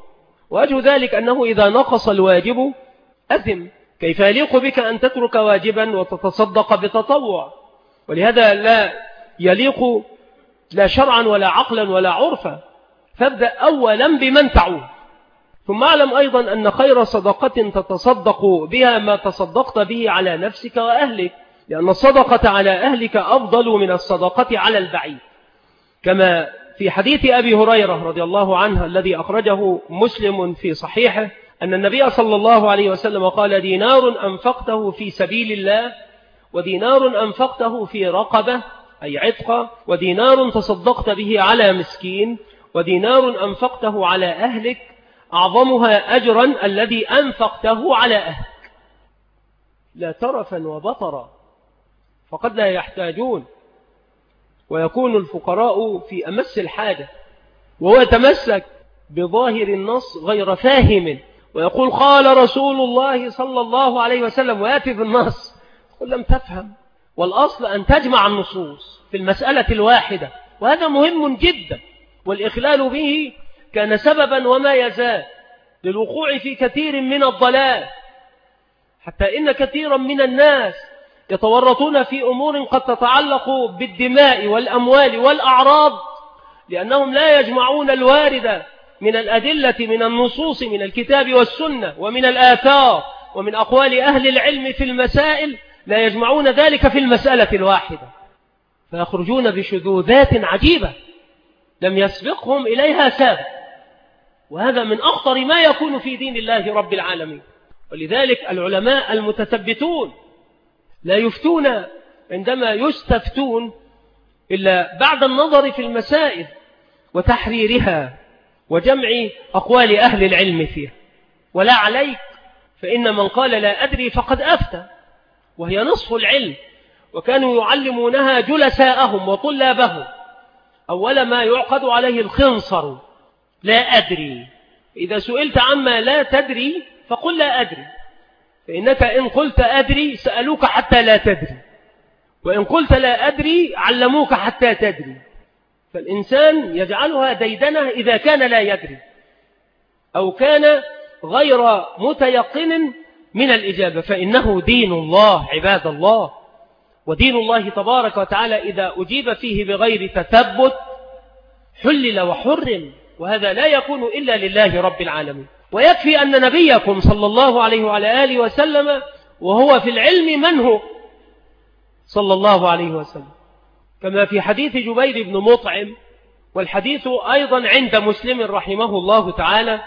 وأجه ذلك أنه إذا نقص الواجب أثم، كيف يليق بك أن تترك واجبا وتتصدق بتطوع؟ ولهذا لا يليق لا شرعا ولا عقلا ولا عرفا. فابدأ أولا بمن تعود، ثم أعلم أيضا أن خير صدقة تتصدق بها ما تصدقت به على نفسك وأهلك، لأن الصدقة على أهلك أفضل من الصدقة على البعيد، كما في حديث أبي هريرة رضي الله عنه الذي أخرجه مسلم في صحيحه أن النبي صلى الله عليه وسلم قال: دينار أنفقته في سبيل الله، ودينار أنفقته في رقبة أي عتق، ودينار تصدقت به على مسكين، ودينار أنفقته على أهلك، أعظمها أجرا الذي أنفقته على أهلك. لا ترفا وبطرا، فقد لا يحتاجون، ويكون الفقراء في أمس الحاجة، وهو يتمسك بظاهر النص غير فاهم، ويقول قال رسول الله صلى الله عليه وسلم، ويأتي بالنص قل لم تفهم. والأصل أن تجمع النصوص في المسألة الواحدة، وهذا مهم جدا، والإخلال به كان سببا وما يزال للوقوع في كثير من الضلال، حتى إن كثيرا من الناس يتورطون في أمور قد تتعلق بالدماء والأموال والأعراض، لأنهم لا يجمعون الوارد من الأدلة من النصوص من الكتاب والسنة ومن الآثار ومن أقوال أهل العلم في المسائل، لا يجمعون ذلك في المسألة الواحدة، فيخرجون بشذوذات عجيبة لم يسبقهم إليها سابق، وهذا من أخطر ما يكون في دين الله رب العالمين. ولذلك العلماء المتثبتون لا يفتون عندما يستفتون إلا بعد النظر في المسائل وتحريرها وجمع أقوال أهل العلم فيها. ولا عليك، فإن من قال لا أدري فقد أفتى، وهي نصف العلم، وكانوا يعلمونها جلساءهم وطلابهم. أول ما يعقد عليه الخنصر: لا أدري. إذا سئلت عما لا تدري فقل لا أدري، فإنك إن قلت أدري سألوك حتى لا تدري، وإن قلت لا أدري علموك حتى تدري. فالإنسان يجعلها ديدنة إذا كان لا يدري أو كان غير متيقن من الإجابة، فإنه دين الله عباد الله. ودين الله تبارك وتعالى إذا أجيب فيه بغير تثبت حلل وحرم، وهذا لا يكون إلا لله رب العالمين. ويكفي أن نبيكم صلى الله عليه وعلى آله وسلم وهو في العلم منه صلى الله عليه وسلم، كما في حديث جبير بن مطعم، والحديث أيضا عند مسلم رحمه الله تعالى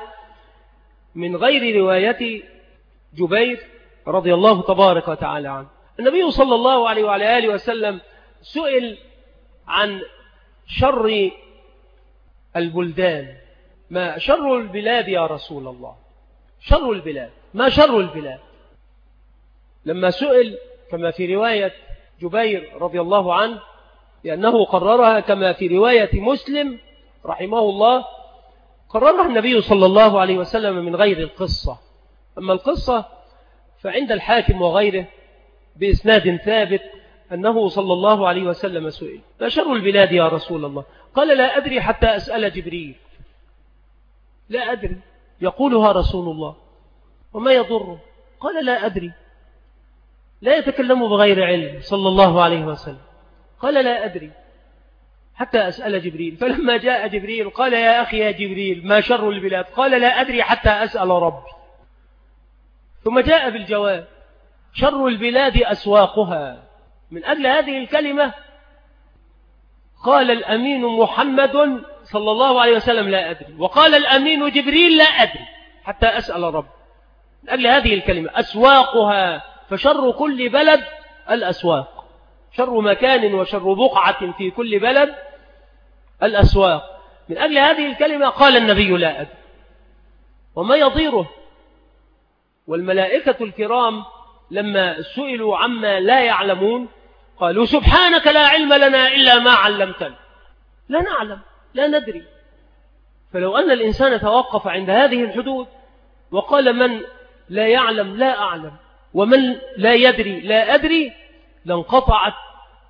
من غير رواية جبير رضي الله تبارك وتعالى عنه. النبي صلى الله عليه وعلى آله وسلم سئل عن شر البلدان: ما شر البلاد يا رسول الله؟ شر البلاد، ما شر البلاد؟ لما سئل كما في رواية جبير رضي الله عنه، لأنه قررها كما في رواية مسلم رحمه الله، قررها النبي صلى الله عليه وسلم من غير القصة. أما القصة فعند الحاكم وغيره بإسناد ثابت أنه صلى الله عليه وسلم سئل: ما شر البلاد يا رسول الله؟ قال: لا أدري حتى أسأل جبريل. لا أدري، يقولها رسول الله، وما يضره؟ قال: لا أدري. لا يتكلم بغير علم صلى الله عليه وسلم. قال: لا أدري حتى أسأل جبريل. فلما جاء جبريل قال: يا أخي يا جبريل، ما شر البلاد؟ قال: لا أدري حتى أسأل ربي. ثم جاء بالجواب: شر البلاد أسواقها. من أجل هذه الكلمة قال الأمين محمد صلى الله عليه وسلم: لا أدري، وقال الأمين جبريل: لا أدري حتى أسأل ربي. من أجل هذه الكلمة أسواقها، فشر كل بلد الأسواق، شر مكان وشر بقعة في كل بلد الأسواق. من أجل هذه الكلمة قال النبي: لا أدري. وما يضيره؟ والملائكة الكرام لما سئلوا عما لا يعلمون قالوا: سبحانك لا علم لنا إلا ما علمتنا، لا نعلم، لا ندري. فلو أن الإنسان توقف عند هذه الحدود وقال: من لا يعلم لا أعلم، ومن لا يدري لا أدري، لانقطعت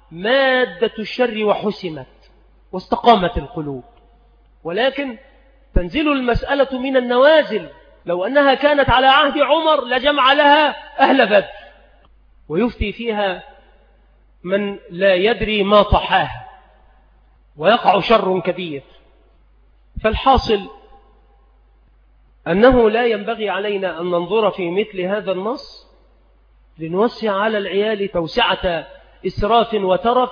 مادة الشر وحسمت واستقامت القلوب. ولكن تنزل المسألة من النوازل. لو أنها كانت على عهد عمر لجمع لها أهل بدر، ويفتي فيها من لا يدري ما طحاها، ويقع شر كبير. فالحاصل أنه لا ينبغي علينا أن ننظر في مثل هذا النص لنوسع على العيال توسعة إسراف وترف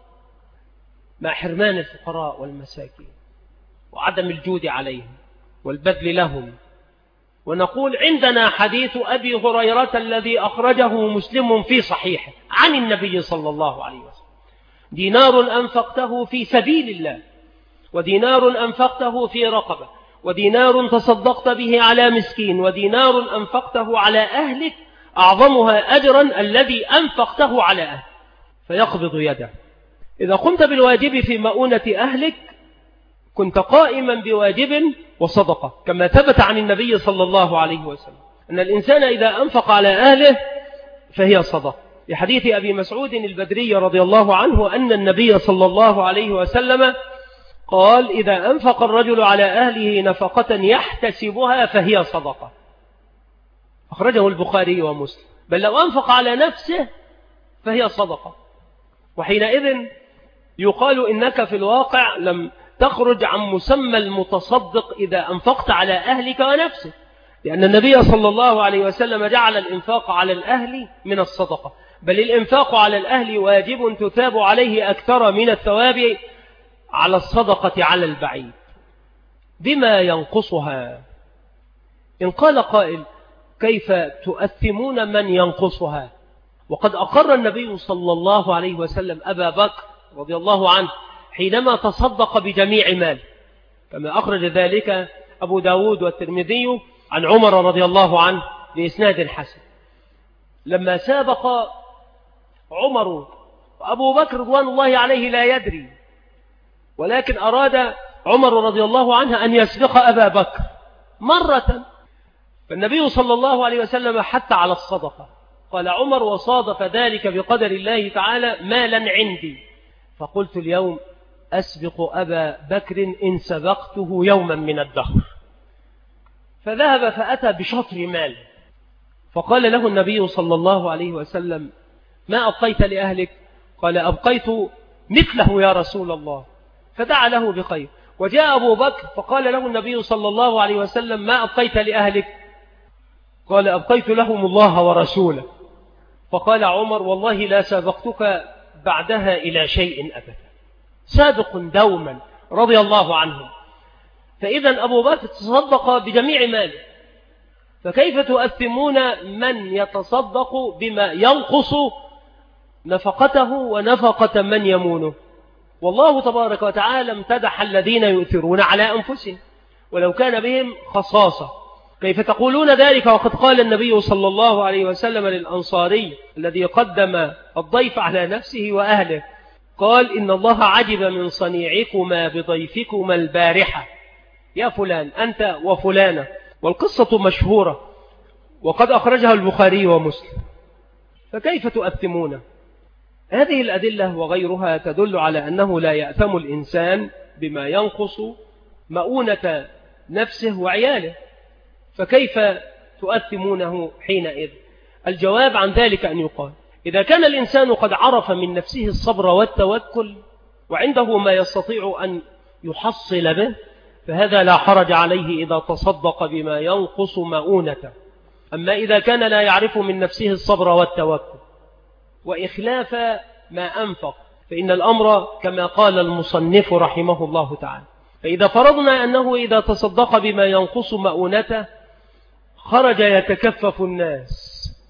مع حرمان الفقراء والمساكين وعدم الجود عليهم والبذل لهم. ونقول عندنا حديث أبي هريرة الذي أخرجه مسلم في صحيحه عن النبي صلى الله عليه وسلم: دينار أنفقته في سبيل الله، ودينار أنفقته في رقبة، ودينار تصدقت به على مسكين، ودينار أنفقته على أهلك، أعظمها أجرا الذي أنفقته على أهلك. فيقبض يده. إذا قمت بالواجب في مؤونة أهلك كنت قائما بواجب وصدقة، كما ثبت عن النبي صلى الله عليه وسلم أن الإنسان إذا أنفق على أهله فهي صدقة، لحديث أبي مسعود البدري رضي الله عنه أن النبي صلى الله عليه وسلم قال: إذا أنفق الرجل على أهله نفقة يحتسبها فهي صدقة. أخرجه البخاري ومسلم. بل لو أنفق على نفسه فهي صدقة. وحينئذ يقال إنك في الواقع لم تخرج عن مسمى المتصدق إذا أنفقت على أهلك ونفسك، لأن النبي صلى الله عليه وسلم جعل الإنفاق على الأهل من الصدقة. بل الإنفاق على الأهل واجب تثاب عليه أكثر من الثواب على الصدقة على البعيد بما ينقصها. إن قال قائل: كيف تؤثمون من ينقصها؟ وقد أقر النبي صلى الله عليه وسلم أبا بكر رضي الله عنه حينما تصدق بجميع ماله، كما أخرج ذلك أبو داود والترمذي عن عمر رضي الله عنه بإسناد حسن. لما سابق عمر وأبو بكر رضوان الله عليه لا يدري، ولكن أراد عمر رضي الله عنه أن يسبق أبا بكر مرة، فالنبي صلى الله عليه وسلم حتى على الصدقة. قال عمر: وصادف ذلك بقدر الله تعالى مالا عندي، فقلت اليوم أسبق أبا بكر إن سبقته يوما من الدهر. فذهب فأتى بشطر مال، فقال له النبي صلى الله عليه وسلم: ما أبقيت لأهلك؟ قال: أبقيت مثله يا رسول الله. فدعا له بخير. وجاء أبو بكر فقال له النبي صلى الله عليه وسلم: ما أبقيت لأهلك؟ قال: أبقيت لهم الله ورسوله. فقال عمر: والله لا سابقتك بعدها إلى شيء أبدا. سابق دوما رضي الله عنه. فإذا أبو بكر تصدق بجميع ماله، فكيف تؤثمون من يتصدق بما ينقص نفقته ونفقة من يمونه؟ والله تبارك وتعالى امتدح الذين يؤثرون على أنفسهم ولو كان بهم خصاصة. كيف تقولون ذلك وقد قال النبي صلى الله عليه وسلم للأنصاري الذي قدم الضيف على نفسه وأهله، قال: إن الله عجب من صنيعكما بضيفكما البارحة يا فلان أنت وفلانة. والقصة مشهورة وقد أخرجها البخاري ومسلم. فكيف تؤثمون؟ هذه الأدلة وغيرها تدل على أنه لا يأثم الإنسان بما ينقص مؤونة نفسه وعياله. فكيف تؤثمونه حينئذ؟ الجواب عن ذلك أن يقال: إذا كان الإنسان قد عرف من نفسه الصبر والتوكل وعنده ما يستطيع أن يحصل به، فهذا لا حرج عليه إذا تصدق بما ينقص مؤونته. أما إذا كان لا يعرف من نفسه الصبر والتوكل وإخلاف ما أنفق، فإن الأمر كما قال المصنف رحمه الله تعالى: فإذا فرضنا أنه إذا تصدق بما ينقص مؤونته خرج يتكفف الناس،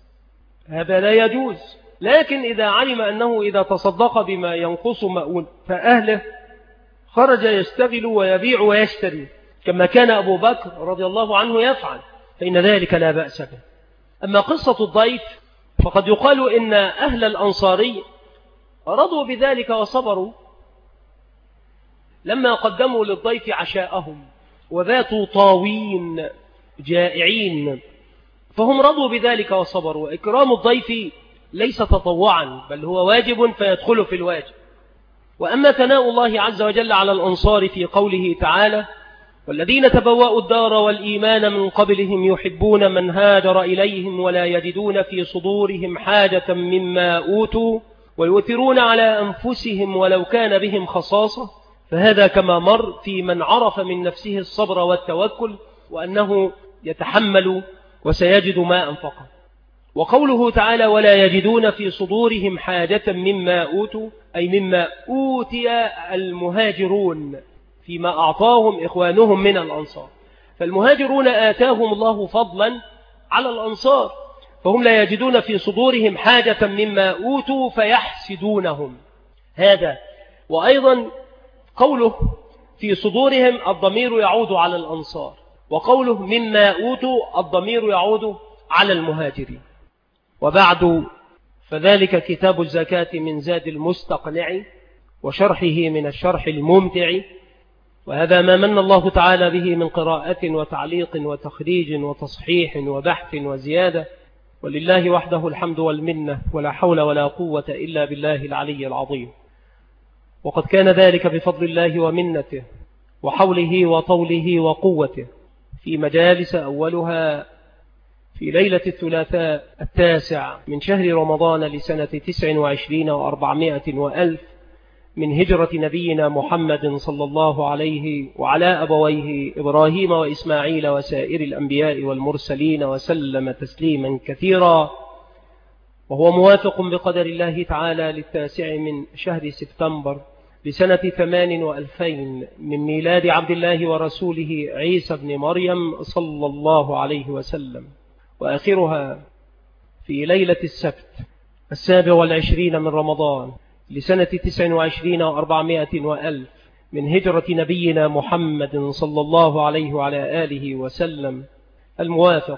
هذا لا يجوز. لكن إذا علم أنه إذا تصدق بما ينقص مؤونة أهله خرج يشتغل ويبيع ويشتري كما كان أبو بكر رضي الله عنه يفعل، فإن ذلك لا بأس به. أما قصة الضيف فقد يقال إن أهل الأنصاري رضوا بذلك وصبروا لما قدموا للضيف عشاءهم وذاتوا طاوين جائعين، فهم رضوا بذلك وصبروا. إكرام الضيف ليس تطوعا بل هو واجب فيدخل في الواجب. وأما ثناء الله عز وجل على الأنصار في قوله تعالى: والذين تبوأوا الدار والإيمان من قبلهم يحبون من هاجر إليهم ولا يجدون في صدورهم حاجة مما أوتوا ويؤثرون على أنفسهم ولو كان بهم خصاصة، فهذا كما مر في من عرف من نفسه الصبر والتوكل وأنه يتحمل وسيجد ما أنفقه. وقوله تعالى ولا يجدون في صدورهم حاجة مما أوتوا أي مما أوتي المهاجرون فيما أعطاهم إخوانهم من الأنصار، فالمهاجرون آتاهم الله فضلا على الأنصار، فهم لا يجدون في صدورهم حاجة مما أوتوا فيحسدونهم. هذا وأيضا قوله في صدورهم الضمير يعود على الأنصار، وقوله مما أوتوا الضمير يعود على المهاجرين. وبعد فذلك كتاب الزكاة من زاد المستقنع وشرحه من الشرح الممتع، وهذا ما من الله تعالى به من قراءة وتعليق وتخريج وتصحيح وبحث وزيادة، ولله وحده الحمد والمنة ولا حول ولا قوة إلا بالله العلي العظيم. وقد كان ذلك بفضل الله ومنته وحوله وطوله وقوته في مجالس أولها في ليلة الثلاثاء 9 من شهر رمضان لسنة 29 و400 وألف من هجرة نبينا محمد صلى الله عليه وعلى أبويه إبراهيم وإسماعيل وسائر الأنبياء والمرسلين وسلم تسليما كثيرا، وهو موافق بقدر الله تعالى 9 من شهر سبتمبر لسنة 28 من ميلاد عبد الله ورسوله عيسى بن مريم صلى الله عليه وسلم، وآخرها في ليلة السبت 27 من رمضان لسنة 29 و400 وألف من هجرة نبينا محمد صلى الله عليه وعلى آله وسلم، الموافق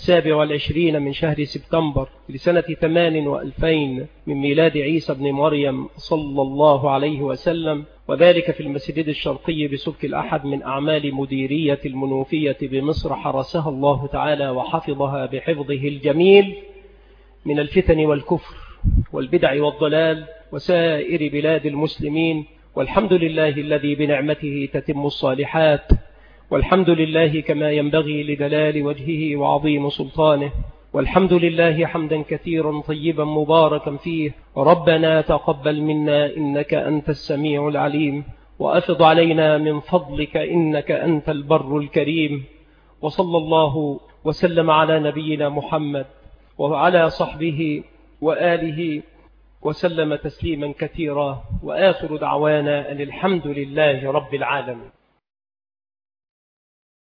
27 من شهر سبتمبر لسنة 28 من ميلاد عيسى بن مريم صلى الله عليه وسلم، وذلك في المسجد الشرقي بسبك الأحد من أعمال مديرية المنوفية بمصر، حرسها الله تعالى وحفظها بحفظه الجميل من الفتن والكفر والبدع والضلال وسائر بلاد المسلمين. والحمد لله الذي بنعمته تتم الصالحات، والحمد لله كما ينبغي لدلال وجهه وعظيم سلطانه، والحمد لله حمدا كثيرا طيبا مباركا فيه. ربنا تقبل منا إنك أنت السميع العليم، وأفض علينا من فضلك إنك أنت البر الكريم. وصلى الله وسلم على نبينا محمد وعلى صحبه وآله وسلم تسليما كثيرا، وآخر دعوانا أن الحمد لله رب العالمين.